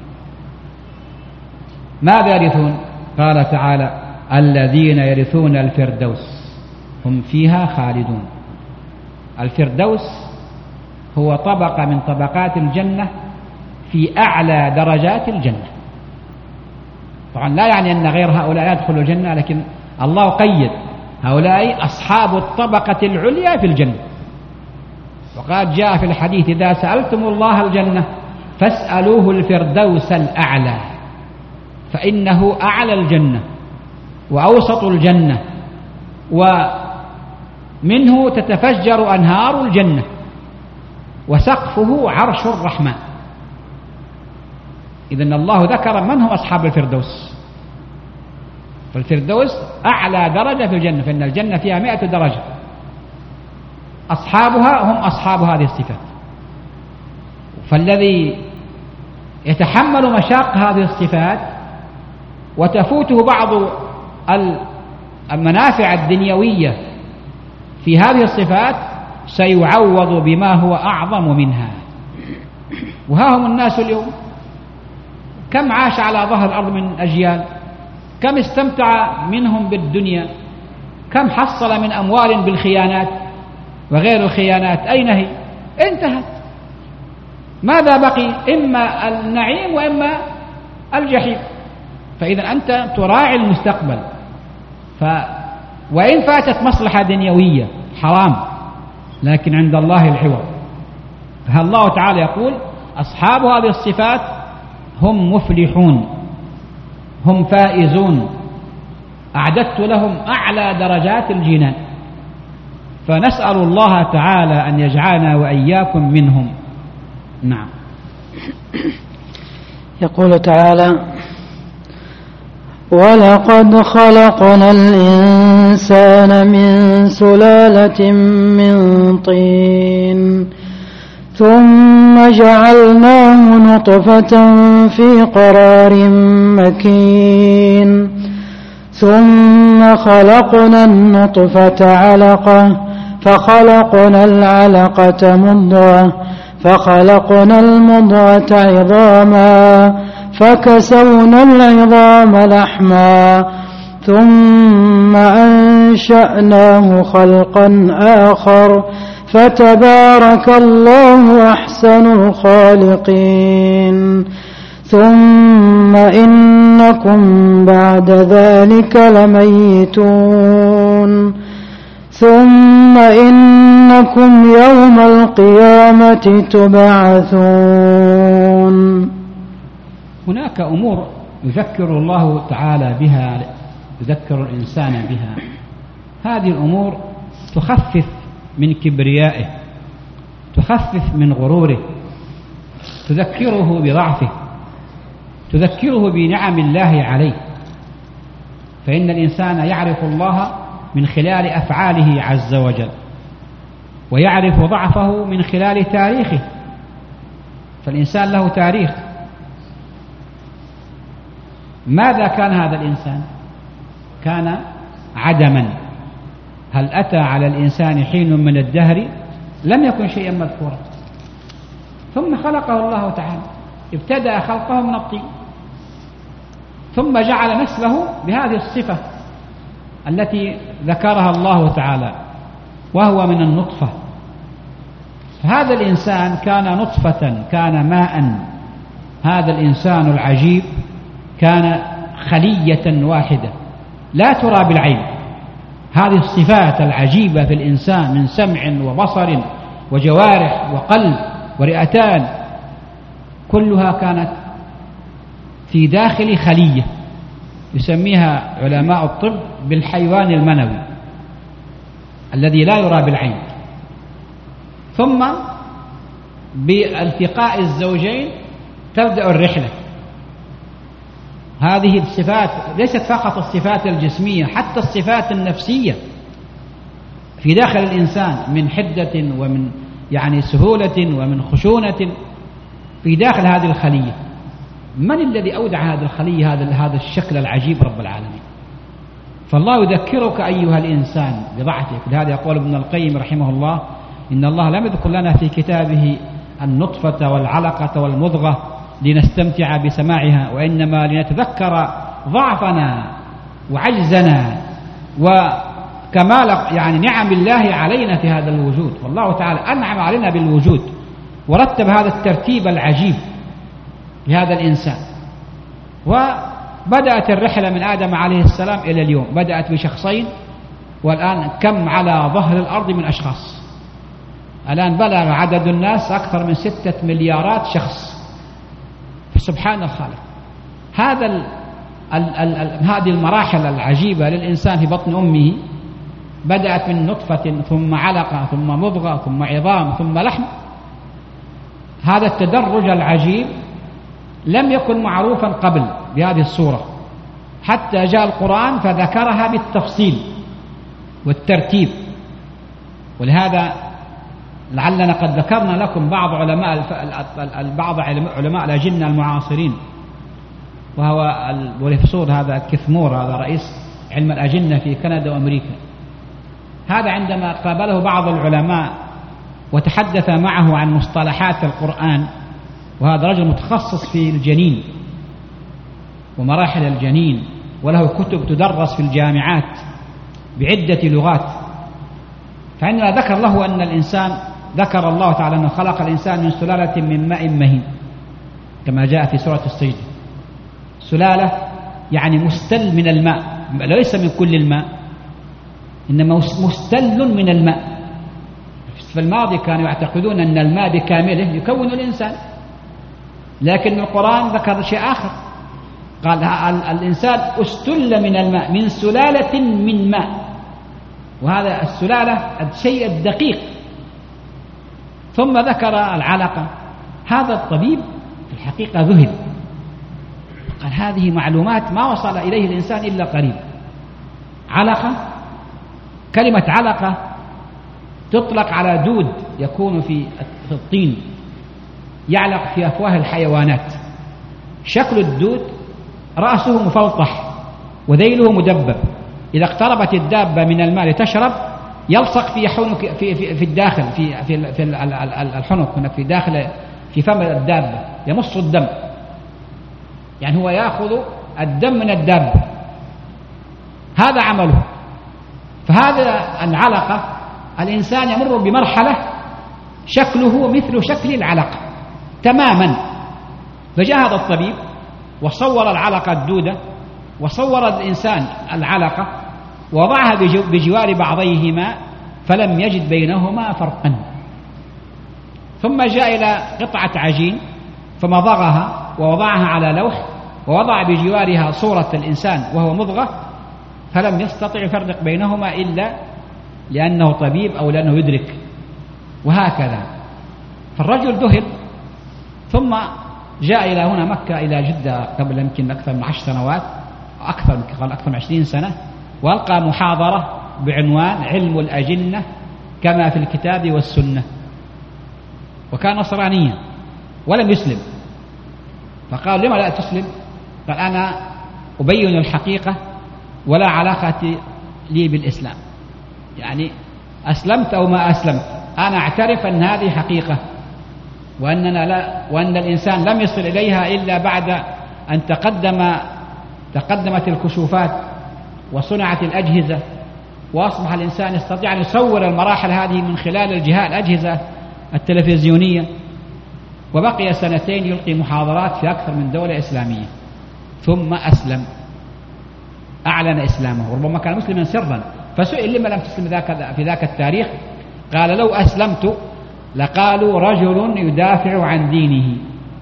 ماذا يرثون؟ قال تعالى الذين يرثون الفردوس هم فيها خالدون. الفردوس هو طبقة من طبقات الجنة في أعلى درجات الجنة. طبعا لا يعني أن غير هؤلاء يدخلوا الجنة، لكن الله قيد هؤلاء أصحاب الطبقة العليا في الجنة. وقد جاء في الحديث إذا سألتم الله الجنة فاسألوه الفردوس الأعلى، فإنه أعلى الجنة وأوسط الجنة، ومنه تتفجر أنهار الجنة، وسقفه عرش الرحمن. إذن الله ذكر من هم أصحاب الفردوس. فالفردوس أعلى درجة في الجنة، فإن الجنة فيها 100 درجة. أصحابها هم أصحاب هذه الصفات. فالذي يتحمل مشاق هذه الصفات وتفوته بعض المنافع الدنيوية في هذه الصفات سيعوض بما هو أعظم منها. وها هم الناس اليوم، كم عاش على ظهر الأرض من أجيال، كم استمتع منهم بالدنيا، كم حصل من أموال بالخيانات وغير الخيانات، أين هي؟ انتهت. ماذا بقي؟ إما النعيم وإما الجحيم. فإذا أنت تراعي المستقبل. وإن فاتت مصلحة دنيوية حرام، لكن عند الله العوض. فالله تعالى يقول أصحاب هذه الصفات هم مفلحون، هم فائزون، أعددت لهم أعلى درجات الجنان. فنسأل الله تعالى أن يجعلنا وإياكم منهم. نعم. يقول تعالى: ولقد خلقنا الإنسان من سلالة من طين ثم جعلناه نطفة في قرار مكين ثم خلقنا النطفة علقة فخلقنا العلقة مضغة فخلقنا المضغة عظاما فكسونا العظام لحما ثم أنشأناه خلقا آخر فتبارك الله أحسن الخالقين ثم إنكم بعد ذلك لميتون ثم إنكم يوم القيامة تبعثون. هناك أمور يذكر الله تعالى بها، يذكر الإنسان بها. هذه الأمور تخفف من كبريائه، تخفف من غروره، تذكره بضعفه، تذكره بنعم الله عليه. فإن الإنسان يعرف الله من خلال أفعاله عز وجل، ويعرف ضعفه من خلال تاريخه. فالإنسان له تاريخ. ماذا كان هذا الإنسان؟ كان عدما. هل أتى على الإنسان حين من الدهر لم يكن شيئا مذكورا، ثم خلقه الله تعالى، ابتدأ خلقه من الطين، ثم جعل نسله بهذه الصفة التي ذكرها الله تعالى، وهو من النطفة. هذا الإنسان كان نطفة، كان ماء. هذا الإنسان العجيب كان خلية واحدة لا ترى بالعين. هذه الصفات العجيبة في الإنسان من سمع وبصر وجوارح وقلب ورئتان، كلها كانت في داخل خلية يسميها علماء الطب بالحيوان المنوي الذي لا يرى بالعين. ثم بالتقاء الزوجين تبدأ الرحلة. هذه الصفات ليست فقط الصفات الجسمية، حتى الصفات النفسية في داخل الإنسان من حدة ومن سهولة ومن خشونة في داخل هذه الخلية. من الذي أودع هذه الخلية هذا الشكل العجيب؟ رب العالمين. فالله يذكرك أيها الإنسان بضعفك. لهذا يقول ابن القيم رحمه الله: إن الله لم يذكر لنا في كتابه النطفة والعلقة والمضغة لنستمتع بسماعها، وإنما لنتذكر ضعفنا وعجزنا وكمال نعم الله علينا في هذا الوجود. والله تعالى أنعم علينا بالوجود ورتب هذا الترتيب العجيب لهذا الإنسان. وبدأت الرحلة من آدم عليه السلام إلى اليوم، بدأت بشخصين، والآن كم على ظهر الأرض من أشخاص. الآن بلغ عدد الناس أكثر من 6 مليارات شخص. سبحان الخالق. هذه المراحل العجيبة للإنسان في بطن أمه بدأت من نطفة ثم علقة ثم مضغة ثم عظام ثم لحم. هذا التدرج العجيب لم يكن معروفا قبل بهذه الصورة، حتى جاء القرآن فذكرها بالتفصيل والترتيب. ولهذا لعلنا قد ذكرنا لكم بعض علماء الأجنة المعاصرين، وهو البروفيسور هذا كيثمور، هذا رئيس علم الأجنة في كندا وأمريكا. هذا عندما قابله بعض العلماء وتحدث معه عن مصطلحات القرآن، وهذا رجل متخصص في الجنين ومراحل الجنين، وله كتب تدرس في الجامعات بعدة لغات. فعندما ذكر له أن الإنسان، ذكر الله تعالى أنه خلق الإنسان من سلالة من ماء مهين كما جاء في سورة السجدة. سلالة مستل من الماء، ليس من كل الماء، إنما مستل من الماء. في الماضي كانوا يعتقدون أن الماء بكامله يكون الإنسان، لكن القرآن ذكر شيء آخر، قال الإنسان استل من الماء من سلالة من ماء. وهذا السلالة الشيء الدقيق. ثم ذكر العلقة. هذا الطبيب في الحقيقة ذهل، قال هذه معلومات ما وصل إليه الإنسان إلا قريب. علقة، كلمة علقة تطلق على دود يكون في الطين يعلق في أفواه الحيوانات. شكل الدود رأسه مفلطح وذيله مدبب، إذا اقتربت الدابة من الماء لتشرب يلصق في حنك في الداخل في الحنك هناك في داخل في فم الدابة، يمص الدم، يعني هو يأخذ الدم من الدابة، هذا عمله. فهذا العلقة الإنسان يمر بمرحلة شكله مثل شكل العلقة تماما. فجاء هذا الطبيب وصور العلقة الدودة، وصور الإنسان العلقة، ووضعها بجوار بعضيهما فلم يجد بينهما فرقا. ثم جاء إلى قطعة عجين فمضغها ووضعها على لوح ووضع بجوارها صورة الإنسان وهو مضغة، فلم يستطع يفرق بينهما إلا لأنه طبيب أو لأنه يدرك. وهكذا فالرجل ذهل. ثم جاء إلى هنا مكة إلى جدة قبل يمكن أكثر من 10 سنوات، أكثر من 20 سنة، وألقى محاضرة بعنوان علم الأجنة كما في الكتاب والسنة، وكان نصرانيا ولم يسلم. فقال لما لا تسلم؟ قال أنا أبين الحقيقة ولا علاقة لي بالإسلام، يعني أسلمت أو ما أسلمت أنا أعترف أن هذه حقيقة، وأن الإنسان لم يصل إليها إلا بعد أن تقدمت الكشوفات وصنعت الأجهزة، وأصبح الإنسان يستطيع أن يصور المراحل هذه من خلال الأجهزة التلفزيونية. وبقي 2 سنين يلقي محاضرات في أكثر من دولة إسلامية، ثم أسلم، أعلن إسلامه، وربما كان مسلما سرا. فسئل لما لم تسلم في ذاك التاريخ؟ قال لو أسلمت لقالوا رجل يدافع عن دينه،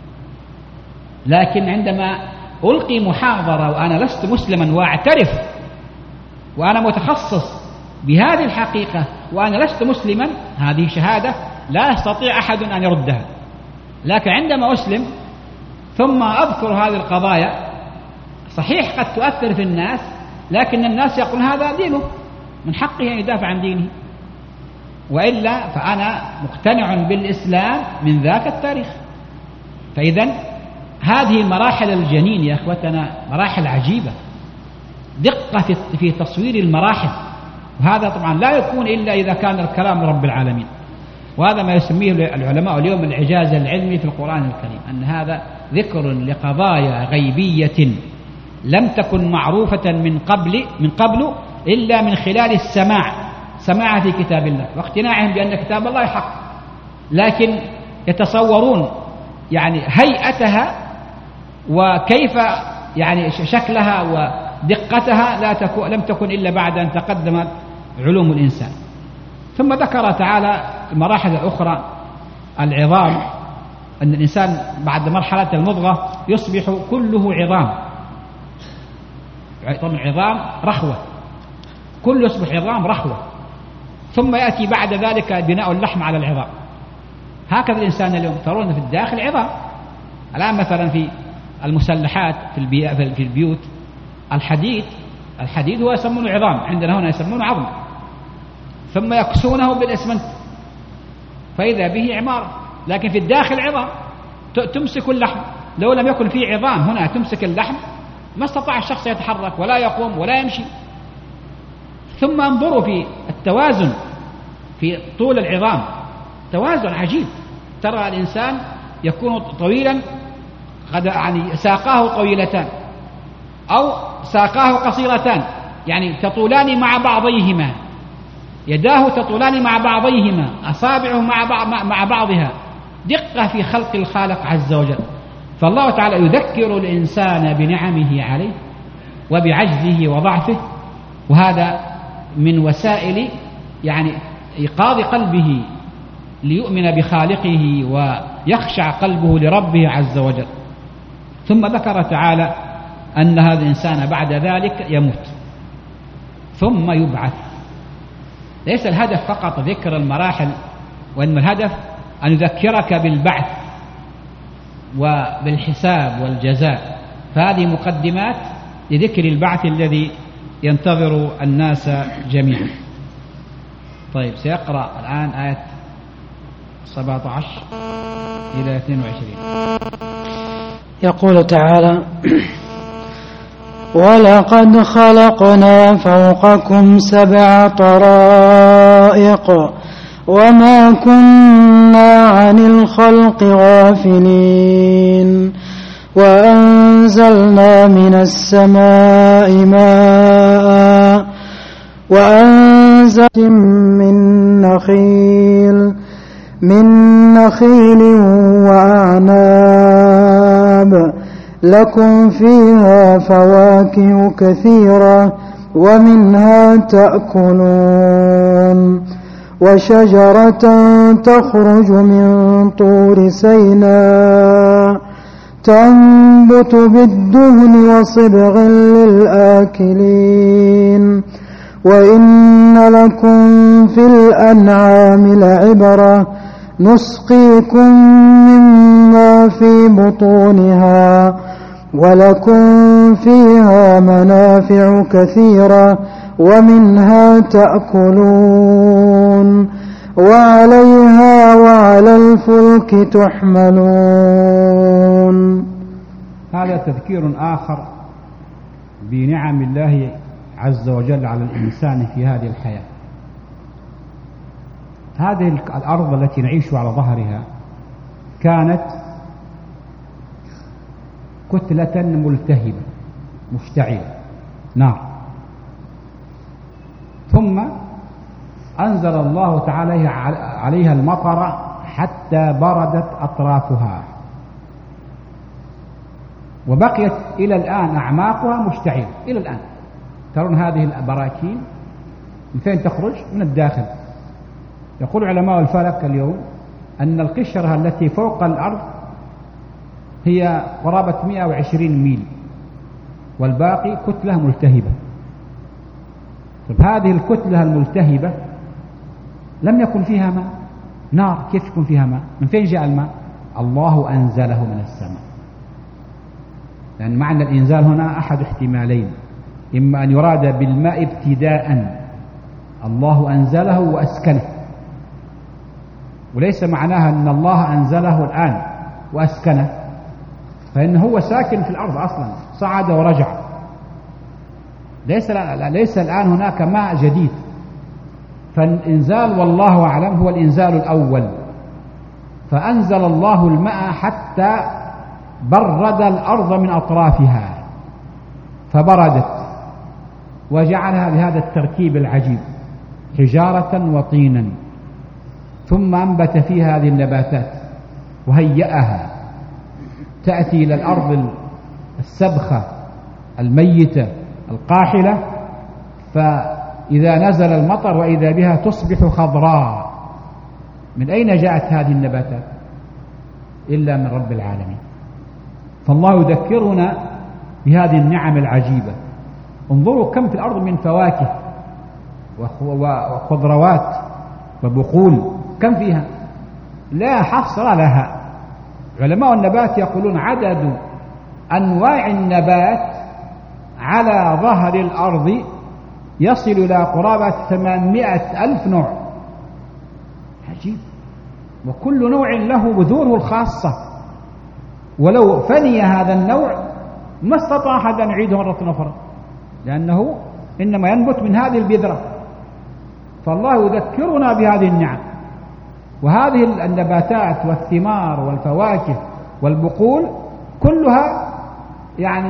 لكن عندما ألقي محاضرة وأنا لست مسلما وأعترف وأنا متخصص بهذه الحقيقة وأنا لست مسلما، هذه شهادة لا يستطيع أحد أن يردها. لكن عندما أسلم ثم أذكر هذه القضايا، صحيح قد تؤثر في الناس، لكن الناس يقول هذا دينه، من حقه أن يدافع عن دينه، وإلا فأنا مقتنع بالإسلام من ذاك التاريخ. فإذن هذه مراحل الجنين يا أخوتنا مراحل عجيبة، دقة في تصوير المراحل، وهذا طبعا لا يكون إلا إذا كان الكلام رب العالمين. وهذا ما يسميه العلماء اليوم الإعجاز العلمي في القرآن الكريم، أن هذا ذكر لقضايا غيبية لم تكن معروفة من قبل إلا من خلال سماع في كتاب الله واقتناعهم بأن كتاب الله حق، لكن يتصورون يعني هيئتها وكيف يعني شكلها ودقتها لم تكن إلا بعد أن تقدمت علوم الإنسان. ثم ذكر تعالى المراحل الأخرى، العظام، أن الإنسان بعد مرحلة المضغة يصبح كله عظام، طبعا عظام رخوة، كله يصبح عظام رخوة، ثم يأتي بعد ذلك بناء اللحم على العظام. هكذا الإنسان اليوم ترون في الداخل عظام. الآن مثلا في المسلحات في البيوت الحديد هو يسمونه عظام، عندنا هنا يسمونه عظم، ثم يكسونه بالإسمنت فإذا به عمارة، لكن في الداخل عظام تمسك اللحم. لو لم يكن فيه عظام هنا تمسك اللحم ما استطاع الشخص يتحرك ولا يقوم ولا يمشي. ثم انظروا في التوازن في طول العظام، توازن عجيب. ترى الإنسان يكون طويلا قد يعني ساقاه طويلتان أو ساقاه قصيرتان، يعني تطولان مع بعضيهما، يداه تطولان مع بعضيهما، أصابعه مع بعضها، دقة في خلق الخالق عز وجل. فالله تعالى يذكر الإنسان بنعمه عليه وبعجزه وضعفه، وهذا من وسائل يعني إيقاظ قلبه ليؤمن بخالقه ويخشع قلبه لربه عز وجل. ثم ذكر تعالى أن هذا الإنسان بعد ذلك يموت ثم يبعث. ليس الهدف فقط ذكر المراحل، وإن الهدف أن يذكرك بالبعث وبالحساب والجزاء. فهذه مقدمات لذكر البعث الذي ينتظر الناس جميعا. طيب، سيقرأ الآن آية 17 إلى 22. يقول تعالى: ولقد خلقنا فوقكم 7 طرائق وما كنا عن الخلق غافلين وأنزلنا من السماء ماء وأنزلنا من نخيل وأعناب لكم فيها فواكه كثيرة ومنها تأكلون وشجرة تخرج من طور سيناء تنبت بالدهن وصبغ للآكلين وإن لكم في الأنعام لعبرة نسقيكم مما في بطونها ولكم فيها منافع كثيرة ومنها تأكلون وعليها وعلى الفلك تحملون. هذا تذكير آخر بنعم الله عز وجل على الإنسان في هذه الحياة. هذه الأرض التي نعيش على ظهرها كانت كتلة ملتهبة مشتعلة نار، ثم أنزل الله تعالى عليها المطر حتى بردت أطرافها، وبقيت إلى الآن أعماقها مشتعلة إلى الآن. ترون هذه البراكين من فين تخرج؟ من الداخل. يقول علماء الفلك اليوم أن القشرة التي فوق الأرض هي قرابة 120 ميل والباقي كتلة ملتهبة. طيب، هذه الكتلة الملتهبة لم يكن فيها ماء، نار، كيف يكون فيها ماء؟ من فين جاء الماء؟ الله أنزله من السماء. لأن معنى الإنزال هنا أحد احتمالين: إما أن يراد بالماء ابتداء الله أنزله وأسكنه، وليس معناها أن الله أنزله الآن وأسكنه، فإنه هو ساكن في الأرض أصلا، صعد ورجع. ليس الآن هناك ماء جديد. فالإنزال والله أعلم هو الإنزال الأول، فأنزل الله الماء حتى برد الأرض من أطرافها فبردت، وجعلها بهذا التركيب العجيب حجارة وطينا، ثم أنبت فيها هذه النباتات وهيئها تأتي إلى الأرض السبخة الميتة القاحلة، فإذا نزل المطر وإذا بها تصبح خضراء. من أين جاءت هذه النباتات؟ إلا من رب العالمين. فالله يذكرنا بهذه النعم العجيبة. انظروا كم في الأرض من فواكه وخضروات وبقول، كم فيها، لا حصر لها. علماء النبات يقولون عدد أنواع النبات على ظهر الأرض يصل إلى قرابة 800,000 نوع. عجيب. وكل نوع له بذوره الخاصة، ولو فني هذا النوع ما استطاع أحد أن يعيده مرة أخرى، لأنه إنما ينبت من هذه البذرة. فالله يذكرنا بهذه النعم. وهذه النباتات والثمار والفواكه والبقول كلها يعني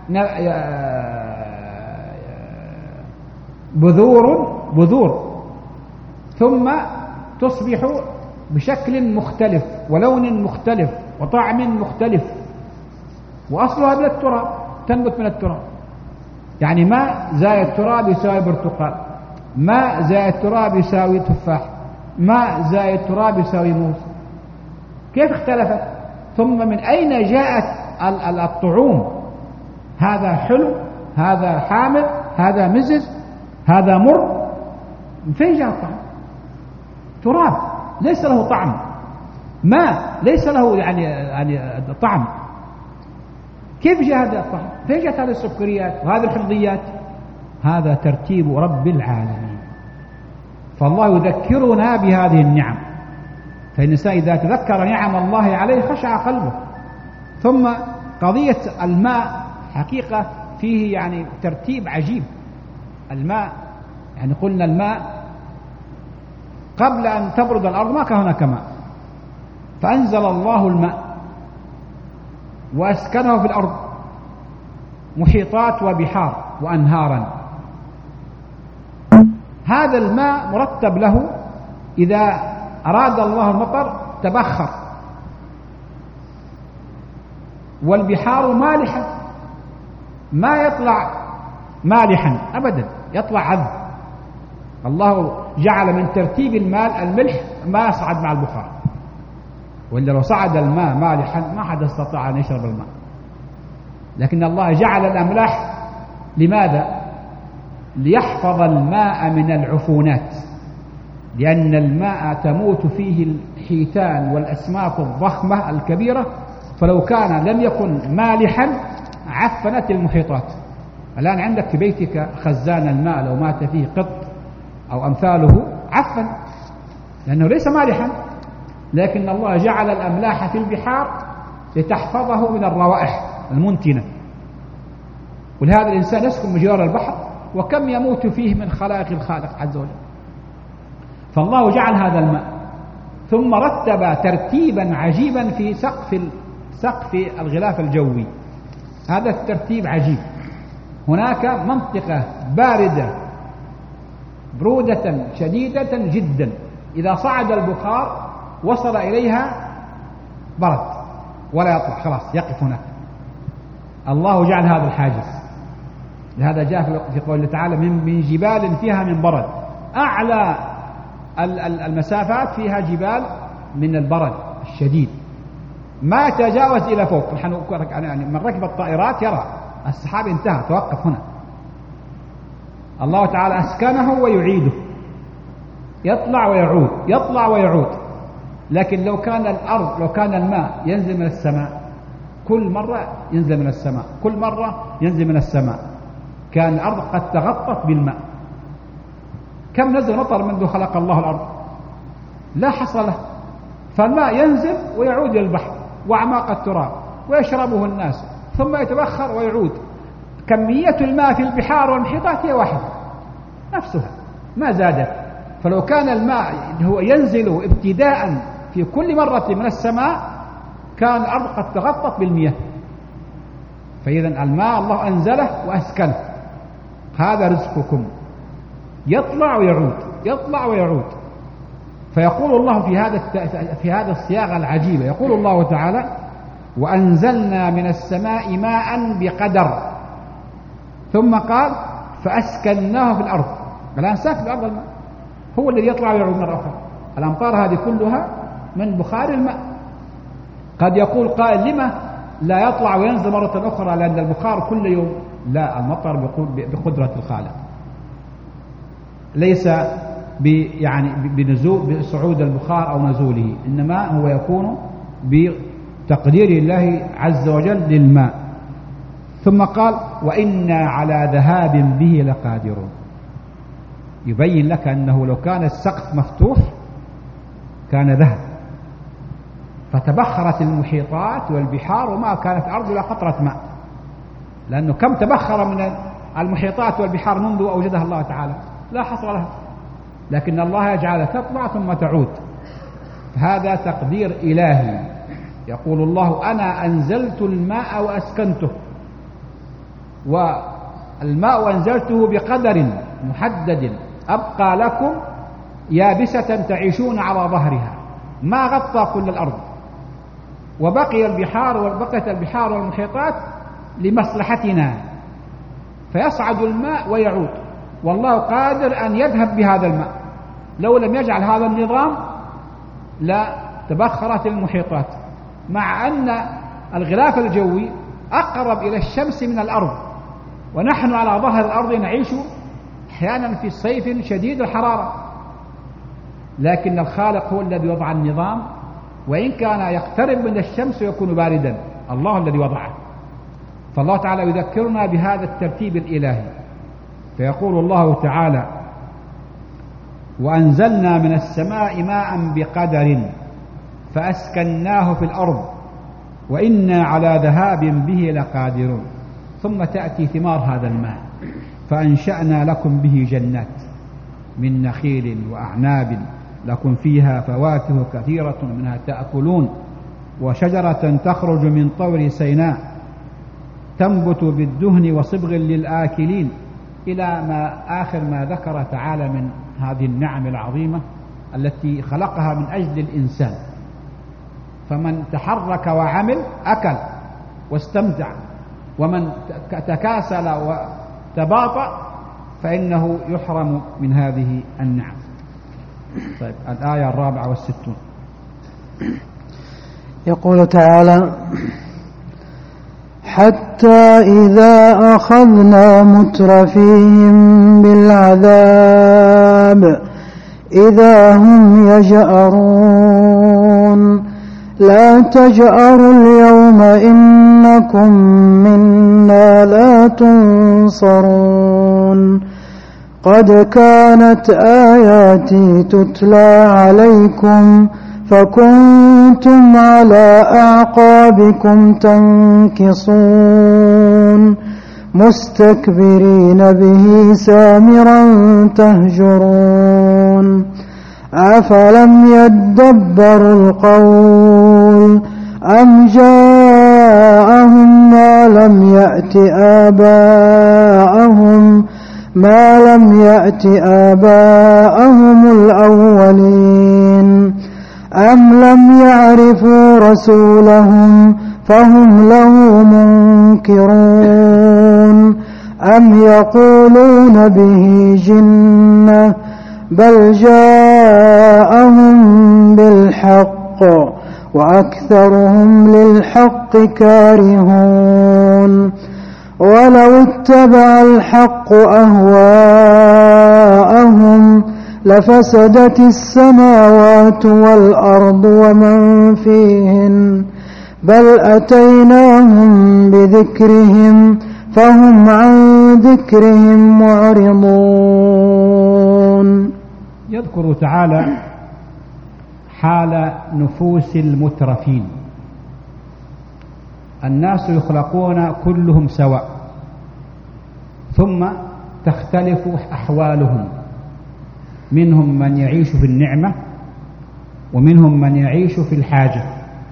بذور ثم تصبح بشكل مختلف ولون مختلف وطعم مختلف، وأصلها من التراب، تنبت من التراب. يعني ماء زائد التراب يساوي برتقال، ماء زائد التراب يساوي تفاح، ماء زائد التراب يساوي موز. كيف اختلفت؟ ثم من أين جاءت الطعوم؟ هذا حلو، هذا حامض، هذا مزز، هذا مر. من فين جاء الطعم؟ تراب ليس له طعم، ماء ليس له يعني طعم. كيف جاء هذا الطعم؟ فين جاءت هذه السكريات وهذه الحمضيات؟ هذا ترتيب رب العالمين. فالله يذكرنا بهذه النعم، فالإنسان إذا تذكر نعم الله عليه خشع قلبه. ثم قضية الماء حقيقة فيه يعني ترتيب عجيب. الماء يعني قلنا الماء قبل أن تبرد الأرض ما كان هناك ماء، فأنزل الله الماء وأسكنه في الأرض محيطات وبحار وأنهارا. هذا الماء مرتب له، إذا أراد الله المطر تبخر، والبحار مالحة ما يطلع مالحا أبدا، يطلع عذب. الله جعل من ترتيب الملح ما يصعد مع البخار، وإلا لو صعد الماء مالحا ما حد استطاع أن يشرب الماء. لكن الله جعل الأملاح لماذا؟ ليحفظ الماء من العفونات، لأن الماء تموت فيه الحيتان والأسماك الضخمة الكبيرة، فلو كان لم يكن مالحا عفنت المحيطات. الآن عندك في بيتك خزان الماء لو مات فيه قط أو أمثاله عفن، لأنه ليس مالحا. لكن الله جعل الأملاح في البحار لتحفظه من الروائح المنتنة. ولهذا الإنسان يسكن بجوار البحر، وكم يموت فيه من خلائق الخالق عز وجل. فالله جعل هذا الماء، ثم رتب ترتيبا عجيبا في سقف الغلاف الجوي. هذا الترتيب عجيب. هناك منطقة باردة برودة شديدة جدا، إذا صعد البخار وصل إليها برد ولا يطلع، خلاص يقف هناك. الله جعل هذا الحاجز. لهذا جاء في قوله تعالى من جبال فيها من برد. أعلى المسافات فيها جبال من البرد الشديد ما تجاوز إلى فوق. يعني من ركب الطائرات يرى السحاب انتهى، توقف هنا. الله تعالى أسكنه ويعيده، يطلع ويعود يطلع ويعود. لكن لو كان الماء ينزل من السماء، كل مرة ينزل من السماء، كل مرة ينزل من السماء، كان الأرض قد تغطت بالماء. كم نزل مطر منذ خلق الله الأرض؟ لا حصر له. فالماء ينزل ويعود إلى البحر وأعماق التراب ويشربه الناس، ثم يتبخر ويعود. كمية الماء في البحار والمحيطات هي واحدة نفسها ما زادت. فلو كان الماء هو ينزل ابتداء في كل مرة من السماء، كان الأرض قد تغطت بالمياه. فإذا الماء الله أنزله وأسكنه. هذا رزقكم، يطلع ويعود يطلع ويعود. فيقول الله في هذا الصياغة العجيبة، يقول الله تعالى: وأنزلنا من السماء ماء بقدر. ثم قال: فأسكناه في الأرض. الآن ساكن الأرض الماء، هو الذي يطلع ويعود مرة أخرى. الأمطار هذه كلها من بخار الماء. قد يقول قائل: لما لا يطلع وينزل مرة أخرى؟ لأن البخار كل يوم. لا، المطر بقدرة الخالق، ليس بصعود البخار أو نزوله، إنما هو يكون بتقدير الله عز وجل للماء. ثم قال: وإنا على ذهاب به لقادرون. يبين لك أنه لو كان السقف مفتوح كان ذهب، فتبخرت المحيطات والبحار وما كانت أرض ولا قطرة ماء. لأنه كم تبخر من المحيطات والبحار منذ أوجدها الله تعالى، لا حصر لها. لكن الله يجعل تطلع ثم تعود. هذا تقدير إلهي. يقول الله: أنا أنزلت الماء وأسكنته، والماء أنزلته بقدر محدد أبقى لكم يابسة تعيشون على ظهرها، ما غطى كل الأرض. وبقيت البحار والمحيطات لمصلحتنا، فيصعد الماء ويعود. والله قادر أن يذهب بهذا الماء. لو لم يجعل هذا النظام لا تبخرت المحيطات، مع أن الغلاف الجوي أقرب إلى الشمس من الأرض، ونحن على ظهر الأرض نعيش أحيانا في صيف شديد الحرارة، لكن الخالق هو الذي وضع النظام، وإن كان يقترب من الشمس ويكون باردا، الله الذي وضعه. فالله تعالى يذكرنا بهذا الترتيب الإلهي، فيقول الله تعالى: وأنزلنا من السماء ماء بقدر فأسكناه في الأرض وإنا على ذهاب به لقادرون. ثم تأتي ثمار هذا الماء فأنشأنا لكم به جنات من نخيل وأعناب لكم فيها فواكه كثيرة منها تأكلون وشجرة تخرج من طور سيناء تنبت بالدهن وصبغ للآكلين، إلى ما آخر ما ذكر تعالى من هذه النعم العظيمة التي خلقها من أجل الإنسان. فمن تحرك وعمل أكل واستمتع، ومن تكاسل وتباطأ فإنه يحرم من هذه النعم. طيب، الآية 64. يقول تعالى: حتى إذا أخذنا مترفيهم بالعذاب إذا هم يجأرون لا تجأروا اليوم إنكم منا لا تنصرون قد كانت آياتي تتلى عليكم فكنتم على أعقابكم تنكصون مستكبرين به سامرا تهجرون أفلم يدبروا القول أم جاءهم ما لم يأت آباءهم الأولين أم لم يعرفوا رسولهم فهم له منكرون أم يقولون به جنة بل جاءهم بالحق وأكثرهم للحق كارهون ولو اتبع الحق أهواءهم لفسدت السماوات والأرض ومن فيهن بل أتيناهم بذكرهم فهم عن ذكرهم معرضون. يذكر تعالى حال نفوس المترفين. الناس يخلقون كلهم سواء، ثم تختلف أحوالهم، منهم من يعيش في النعمة ومنهم من يعيش في الحاجة.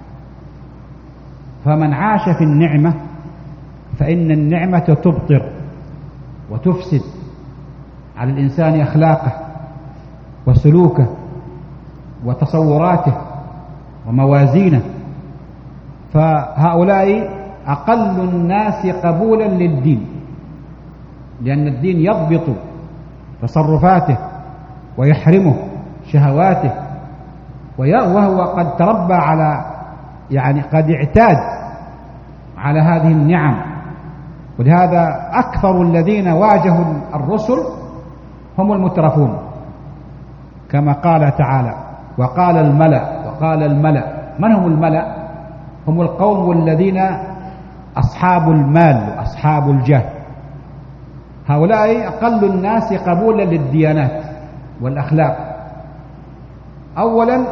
فمن عاش في النعمة فإن النعمة تبطر وتفسد على الإنسان أخلاقه وسلوكه وتصوراته وموازينه، فهؤلاء أقل الناس قبولا للدين، لأن الدين يضبط تصرفاته ويحرمه شهواته، وهو قد تربى على قد اعتاد على هذه النعم. ولهذا أكثر الذين واجهوا الرسل هم المترفون، كما قال تعالى: وقال الملأ. من هم الملأ؟ هم القوم الذين أصحاب المال وأصحاب الجاه. هؤلاء أقل الناس قبولا للديانات والأخلاق. أولا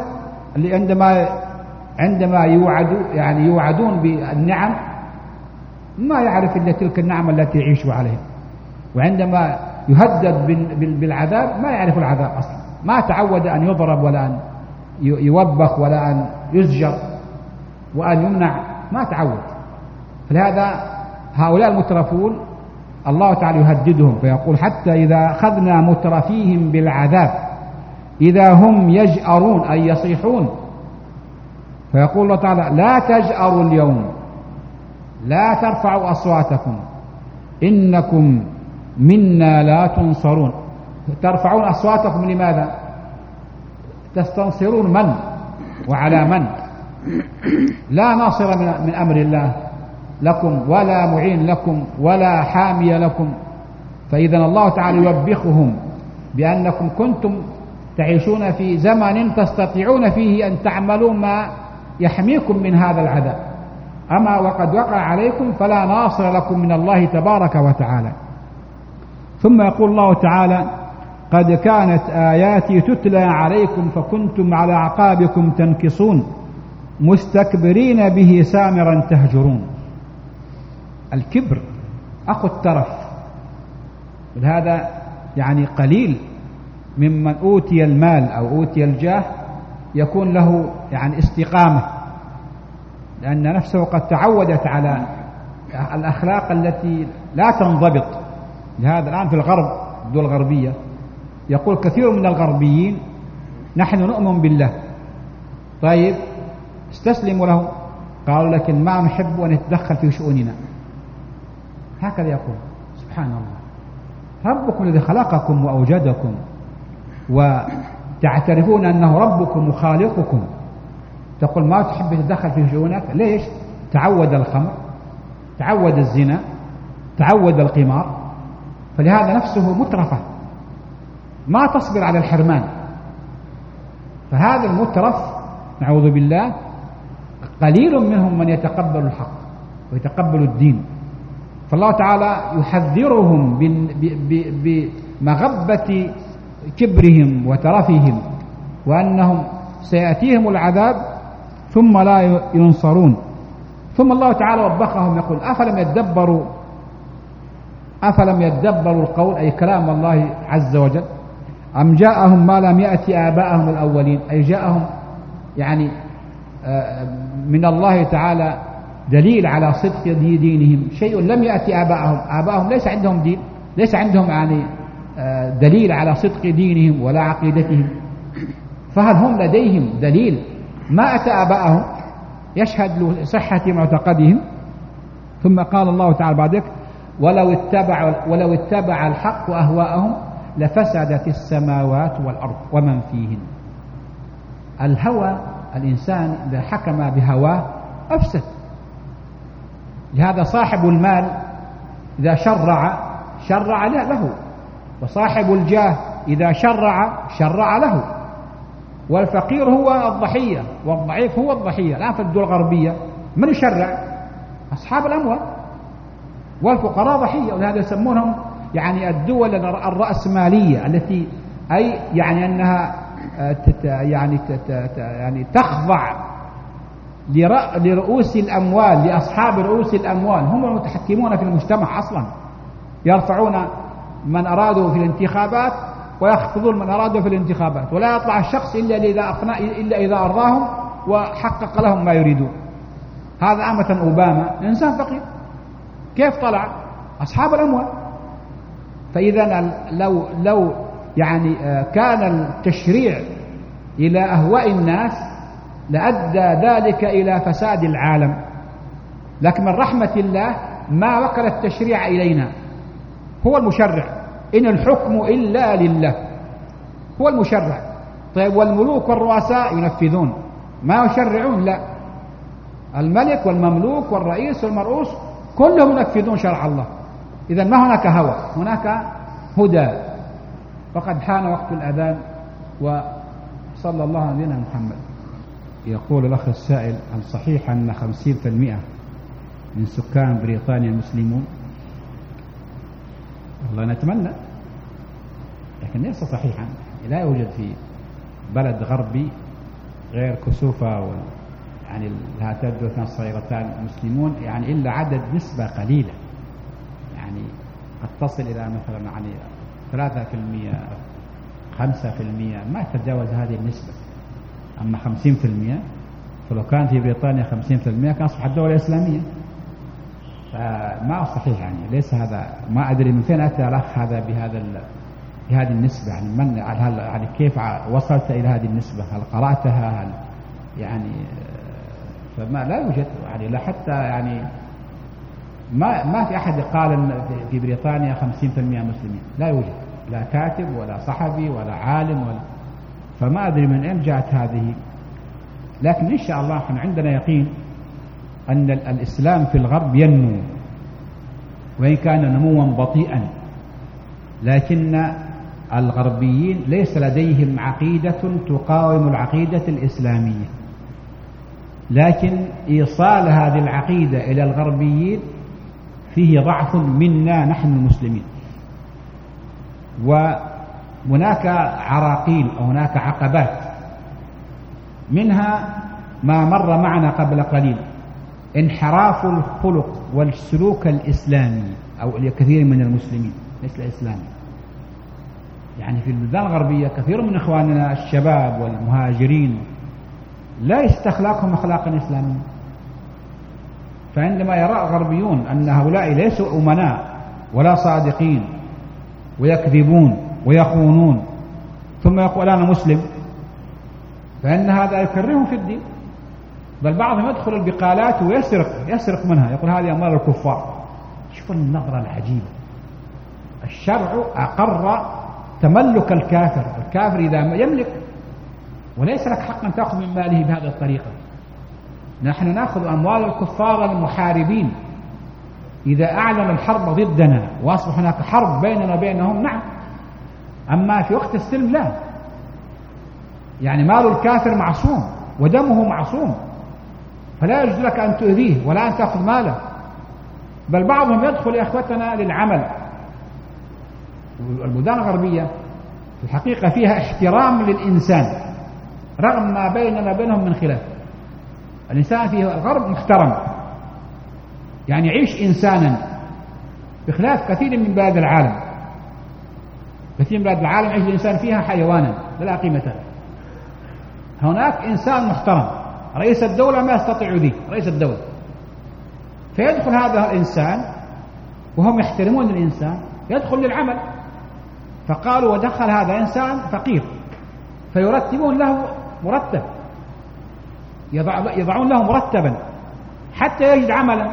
عندما يوعدون بالنعم ما يعرف إلا تلك النعم التي يعيش عليها، وعندما يهدد بالعذاب ما يعرف العذاب أصلا، ما تعود أن يضرب ولا أن يوبخ ولا أن يزجر وأن يمنع، ما تعود. فلهذا هؤلاء المترفون الله تعالى يهددهم فيقول: حتى إذا أخذنا مترفيهم بالعذاب إذا هم يجأرون أي يصيحون. فيقول الله تعالى: لا تجأروا اليوم، لا ترفعوا أصواتكم إنكم منا لا تنصرون. ترفعون أصواتكم لماذا؟ تستنصرون من وعلى من؟ لا ناصر من أمر الله لكم ولا معين لكم ولا حامي لكم. فإذا الله تعالى يوبخهم بأنكم كنتم تعيشون في زمن تستطيعون فيه أن تعملوا ما يحميكم من هذا العذاب، أما وقد وقع عليكم فلا ناصر لكم من الله تبارك وتعالى. ثم يقول الله تعالى: قد كانت آياتي تتلى عليكم فكنتم على أعقابكم تنكصون مستكبرين به سامرا تهجرون. الكبر أخو الترف، ولهذا يعني قليل ممن أوتي المال أو أوتي الجاه يكون له يعني استقامة، لأن نفسه قد تعودت على الأخلاق التي لا تنضبط. لهذا الآن في الغرب، الدول الغربية، يقول كثير من الغربيين: نحن نؤمن بالله. طيب استسلموا له، قالوا: لكن ما نحب أن نتدخل في شؤوننا. هكذا يقول. سبحان الله، ربكم الذي خلقكم وأوجدكم وتعترفون أنه ربكم وخالقكم، تقول ما تحب تتدخل في شؤونك؟ ليش؟ تعود الخمر، تعود الزنا، تعود القمار، فلهذا نفسه مترفة ما تصبر على الحرمان. فهذا المترف نعوذ بالله قليل منهم من يتقبل الحق ويتقبل الدين. فالله تعالى يحذرهم بمغبة كبرهم وترفهم، وأنهم سيأتيهم العذاب ثم لا ينصرون. ثم الله تعالى وبخهم يقول: أفلم يدبروا القول، أي كلام الله عز وجل، أم جاءهم ما لم يأتي آباءهم الأولين، أي جاءهم يعني من الله تعالى دليل على صدق دينهم، شيء لم يأتي آباءهم ليس عندهم دين، ليس عندهم يعني دليل على صدق دينهم ولا عقيدتهم. فهل هم لديهم دليل ما أتى آباءهم يشهد لصحة معتقدهم؟ ثم قال الله تعالى بعدك: ولو اتبع الحق أهواءهم لفسدت السماوات والأرض ومن فيهن. الهوى، الإنسان إذا حكم بهواه أفسد. لهذا صاحب المال إذا شرع له، وصاحب الجاه إذا شرع له، والفقير هو الضحية والضعيف هو الضحية. الآن في الدول الغربية من يشرع؟ أصحاب الأموال، والفقراء ضحية. ولهذا يسمونهم يعني الدول الرأسمالية، التي أي يعني أنها يعني تخضع لرؤوس الأموال، لأصحاب رؤوس الأموال، هم المتحكمون في المجتمع أصلا. يرفعون من أرادوا في الانتخابات ويخفضون من أرادوا في الانتخابات، ولا يطلع الشخص إلا إذا أرضاهم وحقق لهم ما يريدون. هذا عامة أوباما إنسان فقير، كيف طلع؟ أصحاب الأموال. فإذا لو يعني كان التشريع إلى أهواء الناس لأدى ذلك إلى فساد العالم، لكن من رحمة الله ما وكل التشريع إلينا، هو المشرع، إن الحكم إلا لله، هو المشرع. طيب والملوك والرؤساء ينفذون ما يشرعون؟ لا، الملك والمملوك والرئيس والمرؤوس كلهم ينفذون شرع الله. إذا ما هناك هوى، هناك هدى. وقد حان وقت الأذان، وصلى الله على نبينا محمد. يقول الأخ السائل: هل صحيح أن 50% من سكان بريطانيا مسلمون؟ والله نتمنى، لكن ليس صحيحا. لا يوجد في بلد غربي غير كسوفة يعني هاتان الدولتان الصغيرتان مسلمون، يعني إلا عدد نسبة قليلة، يعني قد تصل إلى مثلا يعني 3%، 5%، ما تتجاوز هذه النسبة. أما 50%، فلو كان في بريطانيا 50% كان أصبحت دولة إسلامية. فما صحيح، يعني ليس هذا. ما أدري من فين أتى الأخ هذا بهذه النسبة، يعني من يعني كيف وصلت إلى هذه النسبة؟ هل قرأتها؟ هل يعني فما لا يوجد يعني، لا حتى يعني ما في أحد قال إن في بريطانيا 50% مسلمين، لا يوجد، لا كاتب ولا صحفي ولا عالم ولا. فما أدري من أين جاءت هذه، لكن إن شاء الله احنا عندنا يقين أن الإسلام في الغرب ينمو، وإن كان نموا بطيئا، لكن الغربيين ليس لديهم عقيدة تقاوم العقيدة الإسلامية، لكن إيصال هذه العقيدة إلى الغربيين فيه ضعف منا نحن المسلمين. وهناك عراقيل أو هناك عقبات، منها ما مر معنا قبل قليل، انحراف الخلق والسلوك الإسلامي أو لكثير من المسلمين ليس الإسلامي. يعني في البلدان الغربية كثير من إخواننا الشباب والمهاجرين ليست أخلاقهم أخلاقا إسلامية، فعندما يرى الغربيون أن هؤلاء ليسوا أمناء ولا صادقين ويكذبون ويخونون ثم يقول أنا مسلم، فإن هذا يكرههم في الدين. بل بعضهم يدخل البقالات ويسرق منها، يقول هذه أموال الكفار. شوف النظرة العجيبة. الشرع أقر تملك الكافر، الكافر إذا يملك وليس لك حق أن تأخذ من ماله بهذه الطريقة. نحن نأخذ أموال الكفار المحاربين إذا أعلن الحرب ضدنا وأصبح هناك حرب بيننا وبينهم، نعم، أما في وقت السلم لا. يعني مال الكافر معصوم ودمه معصوم، فلا يجوز لك أن تؤذيه ولا أن تأخذ ماله. بل بعضهم يدخل يا أخوتنا للعمل. البلدان الغربية في الحقيقة فيها احترام للإنسان رغم ما بيننا وبينهم من خلاف. الإنسان في الغرب محترم، يعني يعيش إنسانا، بخلاف كثير من بلاد العالم. كثير من بلاد العالم يعيش الإنسان فيها حيوانا لا قيمة له. هناك إنسان محترم، رئيس الدولة ما يستطيع ذي، رئيس الدولة، فيدخل هذا الإنسان وهم يحترمون الإنسان، يدخل للعمل. فقالوا ودخل هذا إنسان فقير فيرتبون له مرتب، يضعون له مرتبا حتى يجد عملا،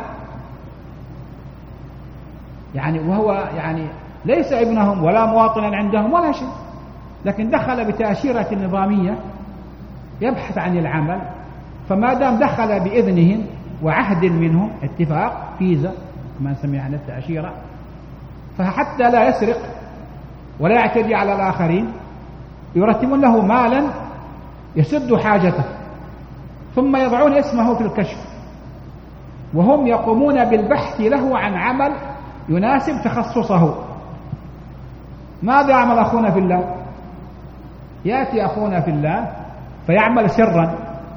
يعني وهو يعني ليس ابنهم ولا مواطنا عندهم ولا شيء، لكن دخل بتأشيرة نظامية يبحث عن العمل. فما دام دخل بإذنهم وعهد منهم، اتفاق فيزا ما نسميها عن التأشيرة، فحتى لا يسرق ولا يعتدي على الآخرين يرتبون له مالا يسد حاجته، ثم يضعون اسمه في الكشف، وهم يقومون بالبحث له عن عمل يناسب تخصصه. ماذا يعمل أخونا في الله؟ يأتي أخونا في الله فيعمل سرا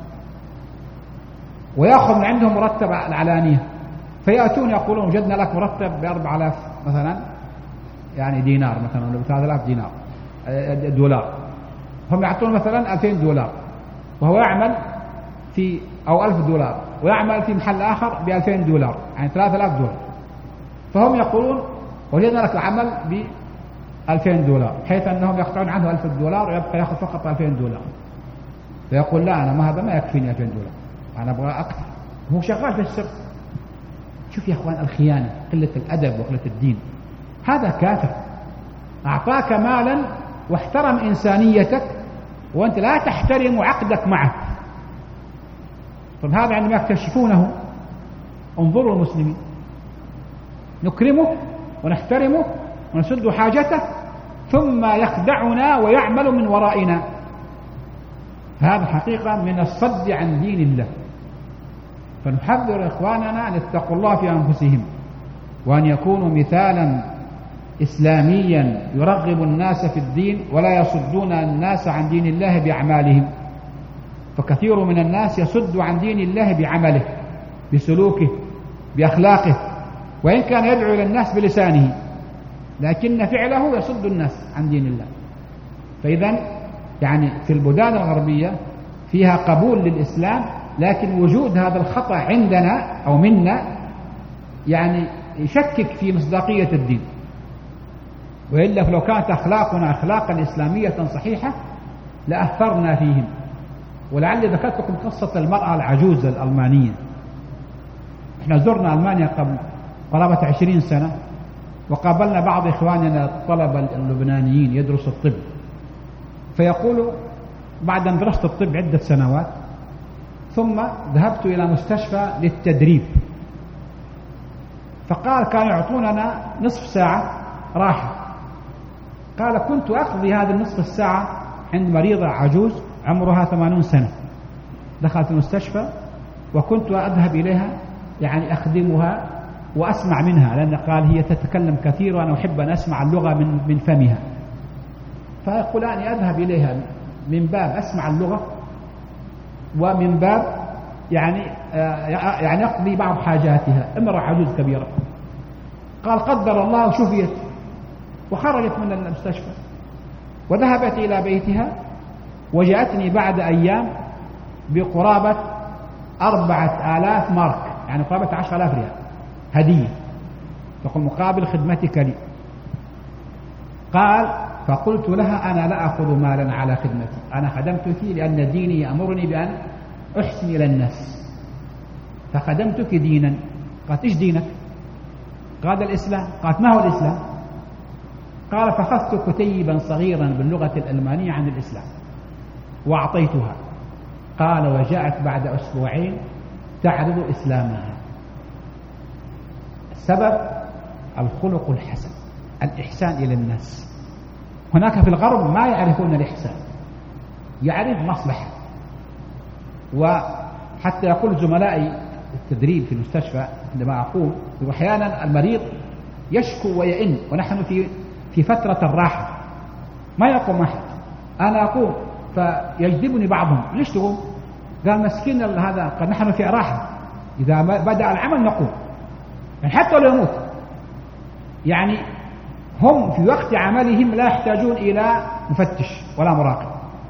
ويأخذ من عندهم مرتب العلانية، فيأتون يقولون وجدنا لك مرتب ب4000 مثلا، يعني دينار مثلا، ولا ب3000 دينار دولار. هم يعطون مثلا 2000 دولار وهو يعمل في أو 1000 دولار ويعمل في محل آخر ب2000 دولار، يعني 3000 دولار. فهم يقولون وجدنا لك العمل ب2000 دولار، بحيث أنهم يقطعون عنه 1000 دولار ويبقى يأخذ فقط 2000 دولار. فيقول لا، أنا هذا ما يكفيني 2000 دولار، أنا أبغى أكثر. هو شغال في السر. شوف يا أخوان الخيانة، قلة الأدب وقلة الدين. هذا كافر أعطاك مالا واحترم إنسانيتك وأنت لا تحترم عقدك معه. طب هذا عندما يكتشفونه، انظروا المسلمين، نكرمه ونحترمه ونسد حاجته ثم يخدعنا ويعمل من ورائنا. هذا حقيقة من الصد عن دين الله. فنحذر إخواننا أن يتقوا الله في أنفسهم وأن يكونوا مثالا إسلاميا يرغب الناس في الدين ولا يصدون الناس عن دين الله بأعمالهم. فكثير من الناس يصد عن دين الله بعمله، بسلوكه، بأخلاقه، وإن كان يدعو إلى الناس بلسانه، لكن فعله يصد الناس عن دين الله. فإذا يعني في البلدان الغربية فيها قبول للإسلام، لكن وجود هذا الخطأ عندنا أو منا يعني يشكك في مصداقية الدين. وإلا لو كانت أخلاقنا أخلاقا إسلامية صحيحة لأثرنا فيهم. ولعلي ذكرت لكم قصة المرأة العجوز الألمانية. احنا زرنا ألمانيا قبل قرابة 20 سنة، وقابلنا بعض إخواننا الطلبة اللبنانيين يدرسوا الطب، فيقولوا بعد أن درست الطب عدة سنوات ثم ذهبت إلى مستشفى للتدريب، فقال كانوا يعطوننا نصف ساعة راحة قال كنت أقضي هذه النصف الساعة عند مريضة عجوز عمرها 80 سنة دخلت المستشفى، وكنت أذهب إليها يعني أخدمها وأسمع منها، لأن قال هي تتكلم كثير وأنا أحب أن أسمع اللغة من فمها. فيقول أني أذهب إليها من باب أسمع اللغة، ومن باب يعني أقضي بعض حاجاتها. امرأة عجوز كبيرة. قال قدر الله شفيت وخرجت من المستشفى وذهبت إلى بيتها، وجاءتني بعد أيام بقرابة 4000 مارك، يعني قرابة 10,000 ريال هدية، تقول مقابل خدمتك لي. قال فقلت لها أنا لا أخذ مالا على خدمتي، أنا خدمتك لأن ديني يأمرني بأن أحسن إلى الناس، فخدمتك دينا. قالت إيش دينك؟ قال الإسلام. قالت ما هو الإسلام؟ قال فأخذت كتيبا صغيرا باللغة الألمانية عن الإسلام وأعطيتها. قال وجاءت بعد أسبوعين تعرض إسلامها. السبب الخلق الحسن، الإحسان إلى الناس. هناك في الغرب ما يعرفون الإحسان، يعرف مصلحة. وحتى يقول زملائي التدريب في المستشفى عندما أقول أحيانا المريض يشكو ويئن ونحن في فترة الراحة ما يقوم أحد، أنا أقوم فيجذبني بعضهم ليش تقوم؟ قال مسكين هذا، قال نحن في راحة، إذا بدأ العمل نقوم، يعني حتى لو يموت. يعني هم في وقت عملهم لا يحتاجون إلى مفتش ولا مراقب،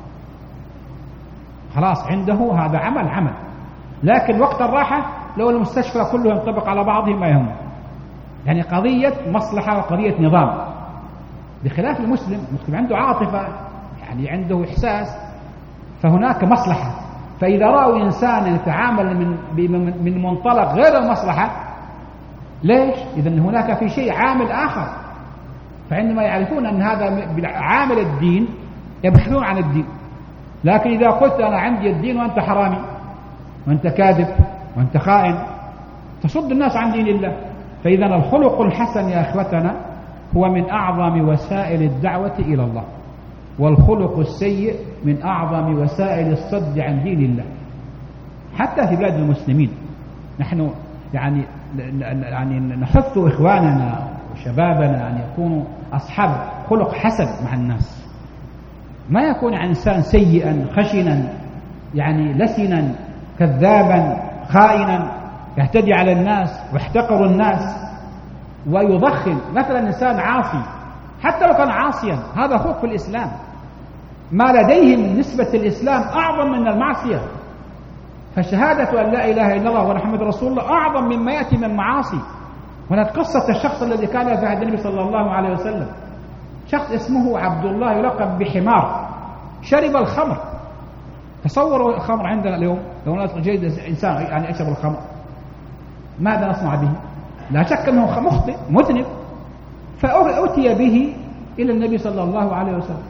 خلاص عنده هذا عمل. لكن وقت الراحة لو المستشفى كله ينطبق على بعضه ما يهم، يعني قضية مصلحة وقضية نظام. بخلاف المسلم عنده عاطفة، يعني عنده إحساس، فهناك مصلحة. فإذا رأوا إنسان يتعامل من منطلق غير المصلحة، ليش؟ إذن هناك في شيء عامل آخر. فعندما يعرفون أن هذا عامل الدين يبحثون عن الدين. لكن إذا قلت أنا عندي الدين وأنت حرامي وأنت كاذب وأنت خائن، تصد الناس عن دين الله. فإذا الخلق الحسن يا أخوتنا هو من أعظم وسائل الدعوة إلى الله، والخلق السيء من أعظم وسائل الصد عن دين الله. حتى في بلاد المسلمين نحن يعني نحث إخواننا وشبابنا أن يكونوا أصحاب خلق حسن مع الناس، ما يكون إنسان سيئا خشنا يعني لسنا كذابا خائنا يهتدي على الناس ويحتقر الناس ويضخم. مثلا إنسان عاصي حتى لو كان عاصيا هذا خلق في الإسلام، ما لديه من نسبة الإسلام أعظم من المعصية. فشهادة أن لا إله إلا الله ومحمد رسول الله أعظم مما يأتي من المعاصي. هناك قصة الشخص الذي كان في عهد النبي صلى الله عليه وسلم، شخص اسمه عبد الله يلقب بحمار، شرب الخمر. تصوروا الخمر عندنا اليوم لو نجد إنسان يعني يشرب الخمر ماذا نصنع به؟ لا شك أنه مخطئ مذنب. فأتي به إلى النبي صلى الله عليه وسلم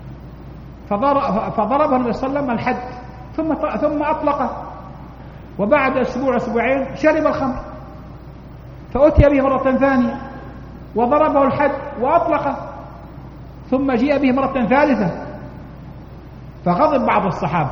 فضربه النبي صلى الله عليه وسلم الحد ثم أطلقه، وبعد أسبوعين شرب الخمر، فأتي به مرة ثانية وضربه الحد وأطلقه، ثم جاء به مرة ثالثة فغضب بعض الصحابة.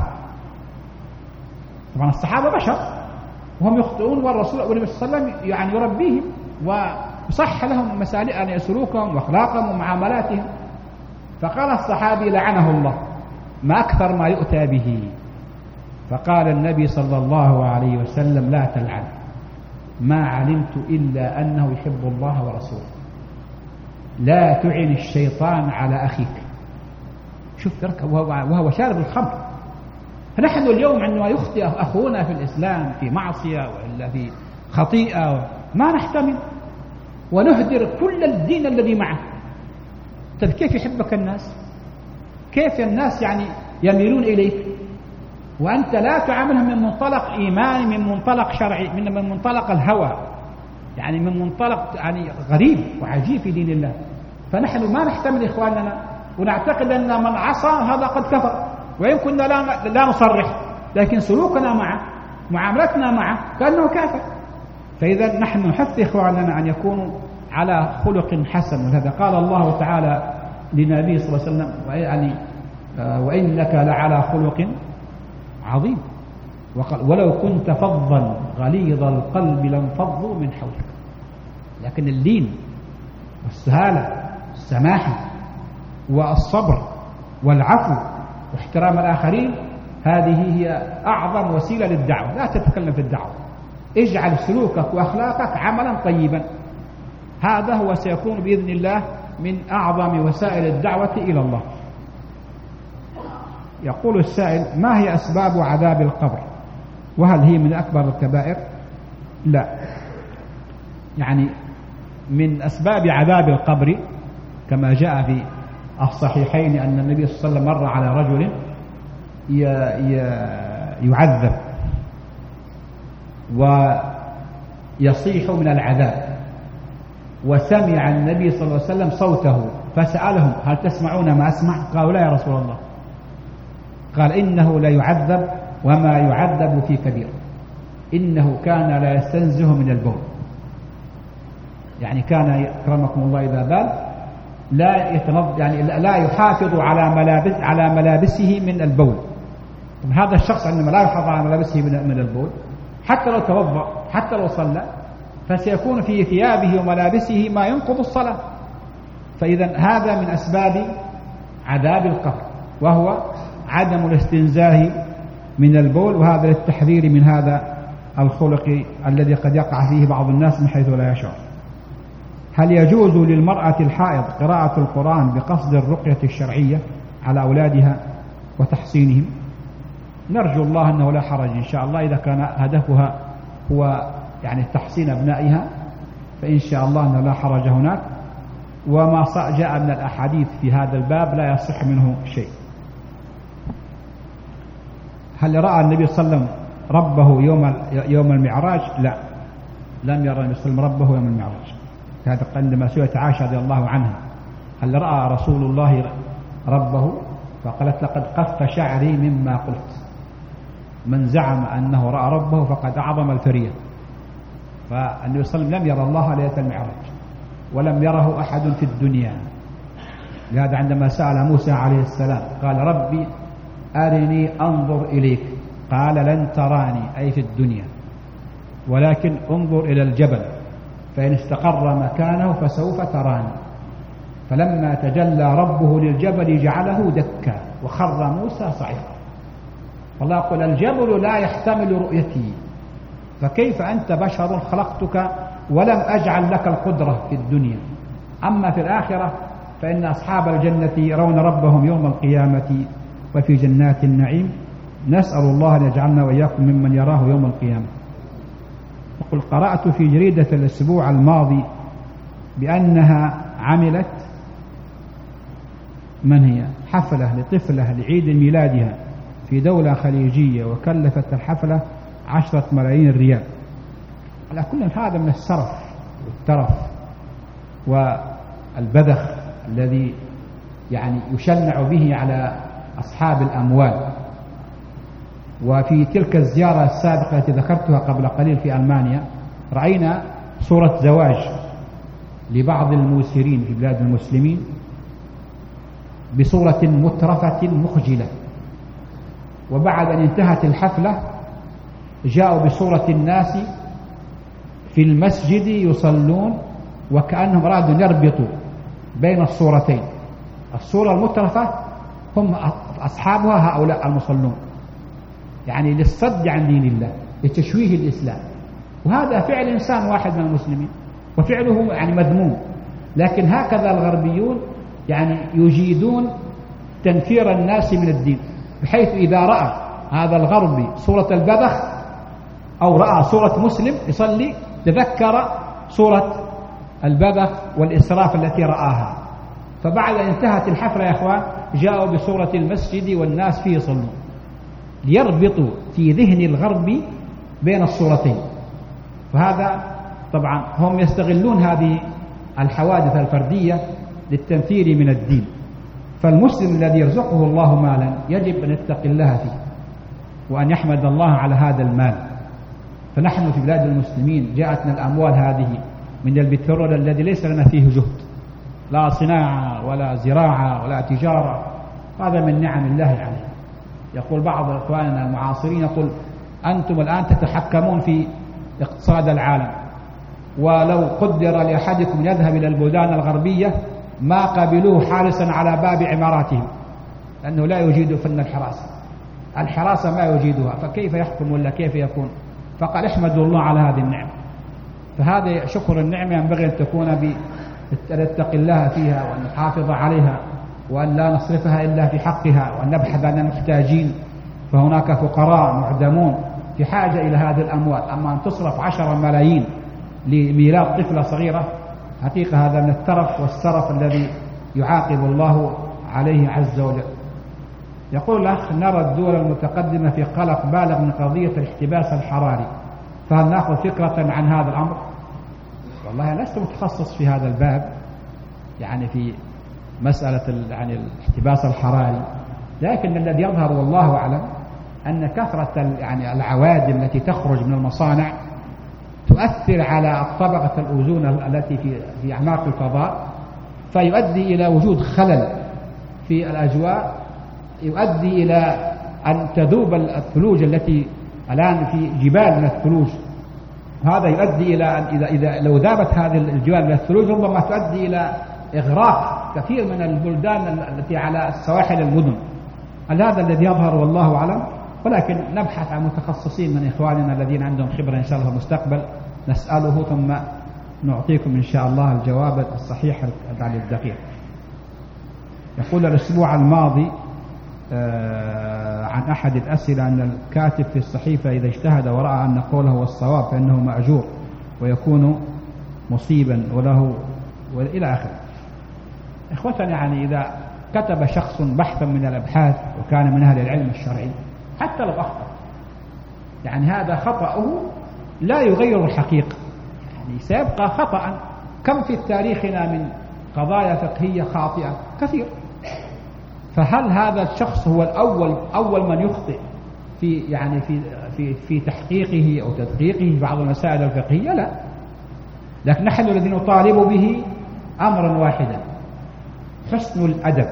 طبعا الصحابة بشر وهم يخطئون، والرسول والنبي صلى الله عليه وسلم يعني يربيهم ويصح لهم مسالك سلوكهم واخلاقهم ومعاملاتهم. فقال الصحابي لعنه الله ما أكثر ما يؤتى به. فقال النبي صلى الله عليه وسلم لا تلعن، ما علمت إلا أنه يحب الله ورسوله، لا تعن الشيطان على أخيك. شوف تركب وهو شارب الخمر. فنحن اليوم عندما يخطئ أخونا في الإسلام في معصية وإلا في خطيئة ما نحتمل ونهدر كل الدين الذي معه. طيب كيف يحبك الناس؟ كيف الناس يعني يميلون إليك وأنت لا تعاملهم من منطلق إيماني، من منطلق شرعي، من منطلق الهوى، يعني من منطلق يعني غريب وعجيب في دين الله. فنحن ما نحتمل إخواننا ونعتقد أن من عصى هذا قد كفر، وإن كنا لا نصرح، لكن سلوكنا معه معاملتنا معه كأنه كافر. فإذا نحن نحث إخواننا أن يكونوا على خلق حسن. وهذا قال الله تعالى للنبي صلى الله عليه وسلم يعني وإنك لعلى خلق عظيم، وقال ولو كنت فظا غليظ القلب لانفضوا من حولك. لكن اللين والسهالة والسماحة والصبر والعفو واحترام الآخرين هذه هي أعظم وسيلة للدعوة. لا تتكلم في الدعوة، اجعل سلوكك وأخلاقك عملا طيبا، هذا هو سيكون بإذن الله من أعظم وسائل الدعوة إلى الله. يقول السائل: ما هي أسباب عذاب القبر؟ وهل هي من أكبر الكبائر؟ لا، يعني من أسباب عذاب القبر كما جاء في الصحيحين أن النبي صلى الله عليه وسلم مر على رجل يعذب ويصيح من العذاب، وسمع النبي صلى الله عليه وسلم صوته فسألهم: هل تسمعون ما أسمع؟ قالوا: لا يا رسول الله. قال: إنه لا يعذب وما يعذب في كبير، إنه كان لا يستنزه من البول. يعني كان أكرمكم الله إذا بال لا يحافظ على ملابسه من البول. هذا الشخص عندما لا يحافظ على ملابسه من البول، حتى لو توضأ حتى لو صلى، فسيكون في ثيابه وملابسه ما ينقض الصلاة. فإذا هذا من أسباب عذاب القبر، وهو عدم الاستنزاه من البول، وهذا للتحذير من هذا الخلق الذي قد يقع فيه بعض الناس من حيث لا يشعر. هل يجوز للمرأة الحائض قراءة القرآن بقصد الرقية الشرعية على أولادها وتحصينهم؟ نرجو الله أنه لا حرج إن شاء الله، إذا كان هدفها هو يعني تحصين أبنائها فإن شاء الله أنه لا حرج هناك. وما جاء من الأحاديث في هذا الباب لا يصح منه شيء. هل رأى النبي صلى الله عليه وسلم ربه يوم المعراج؟ لا، لم يرى النبي صلى الله عليه وسلم ربه يوم المعراج. هذا عندما سئلت عائشة رضي الله عنها: هل رأى رسول الله ربه؟ فقالت: لقد قف شعري مما قلت. من زعم أنه رأى ربه فقد أعظم الفرية. فالنبي صلى الله عليه وسلم لم يرى الله ليلة المعراج، ولم يره أحد في الدنيا. لهذا عندما سأل موسى عليه السلام قال: ربي أرني أنظر إليك، قال: لن تراني أي في الدنيا، ولكن انظر إلى الجبل فإن استقر مكانه فسوف تراني. فلما تجلى ربه للجبل جعله دكا وخر موسى صعقا. فالله يقول: الجبل لا يحتمل رؤيتي، فكيف أنت بشر خلقتك ولم أجعل لك القدرة في الدنيا؟ أما في الآخرة فإن أصحاب الجنة يرون ربهم يوم القيامة وفي جنات النعيم. نسأل الله أن يجعلنا وإياكم ممن يراه يوم القيامة. يقول: قرأت في جريدة الأسبوع الماضي بأنها عملت حفلة لطفلة لعيد ميلادها في دولة خليجية، وكلفت الحفلة 10 ملايين ريال. على كل هذا من السرف والترف والبذخ الذي يعني يشنع به على أصحاب الأموال. وفي تلك الزيارة السابقة التي ذكرتها قبل قليل في ألمانيا، رأينا صورة زواج لبعض الموسرين في بلاد المسلمين بصورة مترفة مخجلة، وبعد أن انتهت الحفلة جاءوا بصورة الناس في المسجد يصلون، وكأنهم أرادوا يربطوا بين الصورتين. الصورة المترفة هم أصحابها هؤلاء المصلون، يعني للصد عن دين الله، لتشويه الإسلام. وهذا فعل إنسان واحد من المسلمين، وفعله يعني مذموم. لكن هكذا الغربيون يعني يجيدون تنفير الناس من الدين، بحيث إذا رأى هذا الغربي صورة البذخ أو رأى صورة مسلم يصلي تذكر صورة البذخ والإسراف التي رآها. فبعد أن انتهت الحفلة يا أخوان جاءوا بصورة المسجد والناس فيه يصلون، ليربطوا في ذهن الغربي بين الصورتين. فهذا طبعا هم يستغلون هذه الحوادث الفردية للتنفير من الدين. فالمسلم الذي يرزقه الله مالا يجب أن يتقي الله فيه وأن يحمد الله على هذا المال. فنحن في بلاد المسلمين جاءتنا الأموال هذه من البترول الذي ليس لنا فيه جهد، لا صناعة ولا زراعة ولا تجارة، هذا من نعم الله عليه. يقول بعض إخواننا المعاصرين يقول أنتم الآن تتحكمون في اقتصاد العالم، ولو قدر لأحدكم يذهب إلى البلدان الغربية ما قبلوه حارسا على باب عماراتهم، لأنه لا يجيد فن الحراسة ما يجيدها، فكيف يحكم ولا كيف يكون؟ فقال احمدوا الله على هذه النعمة. فهذا شكر النعمة ينبغي أن تكون أن نتقي الله فيها وأن نحافظ عليها وأن لا نصرفها إلا في حقها، وأن نبحث عن المحتاجين، فهناك فقراء معدمون في حاجة إلى هذه الأموال. أما أن تصرف 10 ملايين لميلاد طفلة صغيرة، حقيقة هذا من الترف والسرف الذي يعاقب الله عليه عز وجل. يقول الأخ نرى الدول المتقدمة في قلق بالغ من قضية الاحتباس الحراري، فهل نأخذ فكرة عن هذا الأمر؟ والله أنا لست متخصص في هذا الباب، يعني في مسألة يعني الاحتباس الحراري، لكن الذي يظهر والله أعلم أن كثرة يعني العوادم التي تخرج من المصانع تؤثر على طبقة الأوزون التي في أعماق الفضاء، فيؤدي إلى وجود خلل في الأجواء، يؤدي إلى أن تذوب الثلوج التي الآن في جبال من الثلوج. هذا يؤدي إلى أن إذا لو ذابت هذه الجبال من الثلوج ربما تؤدي إلى إغراق كثير من البلدان التي على سواحل المدن. هذا الذي يظهر والله أعلم، ولكن نبحث عن متخصصين من إخواننا الذين عندهم خبرة إن شاء الله في المستقبل، نسأله ثم نعطيكم إن شاء الله الجواب الصحيح الدقيق. يقول الأسبوع الماضي عن أحد الأسئلة أن الكاتب في الصحيفة إذا اجتهد ورأى أن قوله هو الصواب فإنه مأجور ويكون مصيبا وله وإلى آخره. إخوتنا، يعني إذا كتب شخص بحثا من الأبحاث وكان من أهل العلم الشرعي حتى لو أخطأ، يعني هذا خطأه لا يغير الحقيقة، يعني سيبقى خطأ. كم في تاريخنا من قضايا فقهية خاطئة كثير، فهل هذا الشخص هو أول من يخطئ في تحقيقه أو تدقيقه في بعض المسائل الفقهية؟ لا، لكن نحن الذي نطالب به أمرا واحدا: حسن الأدب،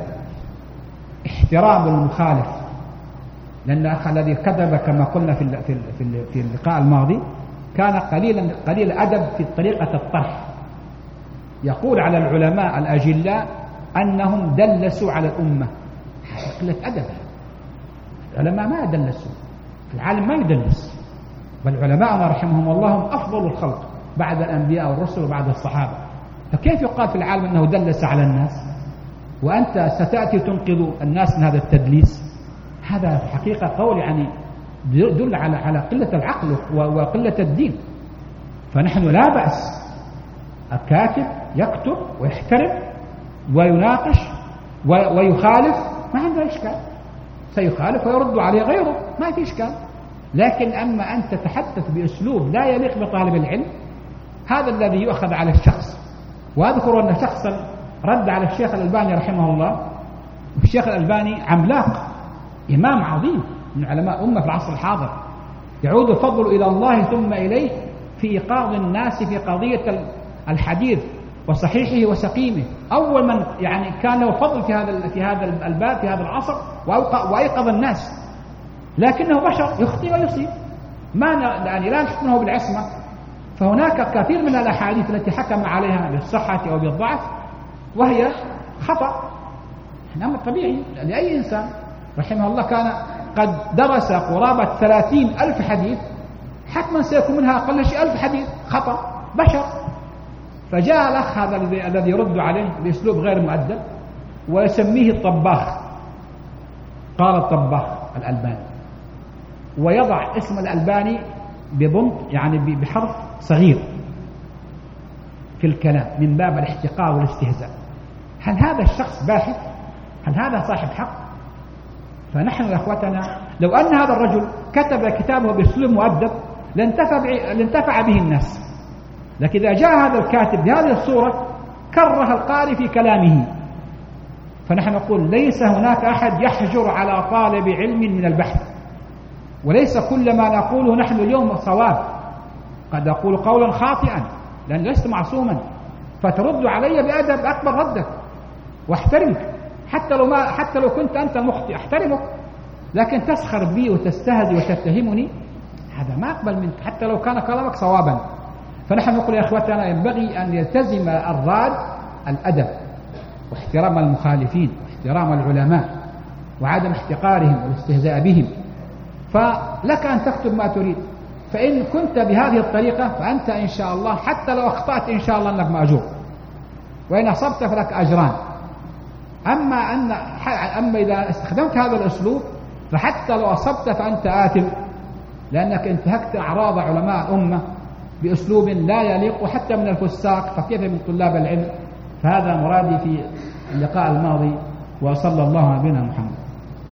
احترام المخالف. لأن الأخ الذي كتب كما قلنا في اللقاء الماضي كان قليل أدب في طريقة الطرح. يقول على العلماء الأجلاء أنهم دلسوا على الأمة، قلة أدب. العلماء ما يدلسوا، العالم ما يدلس، بل علماءنا رحمهم الله هم أفضل الخلق بعد الأنبياء والرسل وبعد الصحابة. فكيف يقال في العالم أنه دلس على الناس وأنت ستأتي تنقذ الناس من هذا التدليس؟ هذا في حقيقة قول يعني يدل على قلة العقل وقلة الدين. فنحن لا بأس الكاتب يكتب ويحترم ويناقش ويخالف، ما عنده إشكال، سيخالف ويرد عليه غيره، ما في إشكال. لكن أما أن تتحدث بأسلوب لا يليق بطالب العلم، هذا الذي يؤخذ على الشخص. وأذكر أن شخصا رد على الشيخ الألباني رحمه الله، والشيخ الألباني عملاق، إمام عظيم من علماء أمة في العصر الحاضر، يعود الفضل إلى الله ثم إليه في إيقاظ الناس في قضية الحديث وصحيحه وسقيمه. أول من يعني كان له فضل في هذا الباب في هذا العصر وأيقظ الناس، لكنه بشر يخطئ ويصيب، يعني لا نحكمه بالعصمة. فهناك كثير من الأحاديث التي حكم عليها بالصحة أو بالضعف وهي خطأ، أمر طبيعي لأي إنسان رحمه الله كان قد درس قرابة 30,000 حديث، حتما سيكون منها أقل شيء 1000 حديث خطأ، بشر. فجاء الأخ هذا الذي يرد عليه بأسلوب غير مؤدب ويسميه الطباخ، قال الطباخ الألباني، ويضع اسم الألباني بضمط يعني بحرف صغير في الكلام من باب الاحتقار والاستهزاء. هل هذا الشخص باحث؟ هل هذا صاحب حق؟ فنحن يا أخوتنا لو أن هذا الرجل كتب كتابه بأسلوب مؤدب لانتفع به الناس، لكن إذا جاء هذا الكاتب بهذه الصورة كره القارئ في كلامه. فنحن نقول ليس هناك أحد يحجر على طالب علم من البحث، وليس كل ما نقوله نحن اليوم صواب، قد أقول قولا خاطئا لأن لست معصوما. فترد علي بأدب أكبر ردك واحترمك، حتى لو كنت أنت مخطئ أحترمك، لكن تسخر بي وتستهزئ وتتهمني هذا ما أقبل منك حتى لو كان كلامك صوابا. فنحن نقول يا إخوتنا ينبغي أن يلتزم الراد الأدب واحترام المخالفين واحترام العلماء وعدم احتقارهم والاستهزاء بهم. فلك أن تكتب ما تريد، فإن كنت بهذه الطريقة فأنت إن شاء الله حتى لو أخطأت إن شاء الله أنك مأجور، وإن أصبت فلك أجران. أما إذا استخدمت هذا الأسلوب فحتى لو أصبت فأنت آثم، لأنك انتهكت أعراض علماء الأمة بأسلوب لا يليق حتى من الفساق، فكيف من طلاب العلم؟ فهذا مرادي في اللقاء الماضي، وصلى الله على نبينا محمد.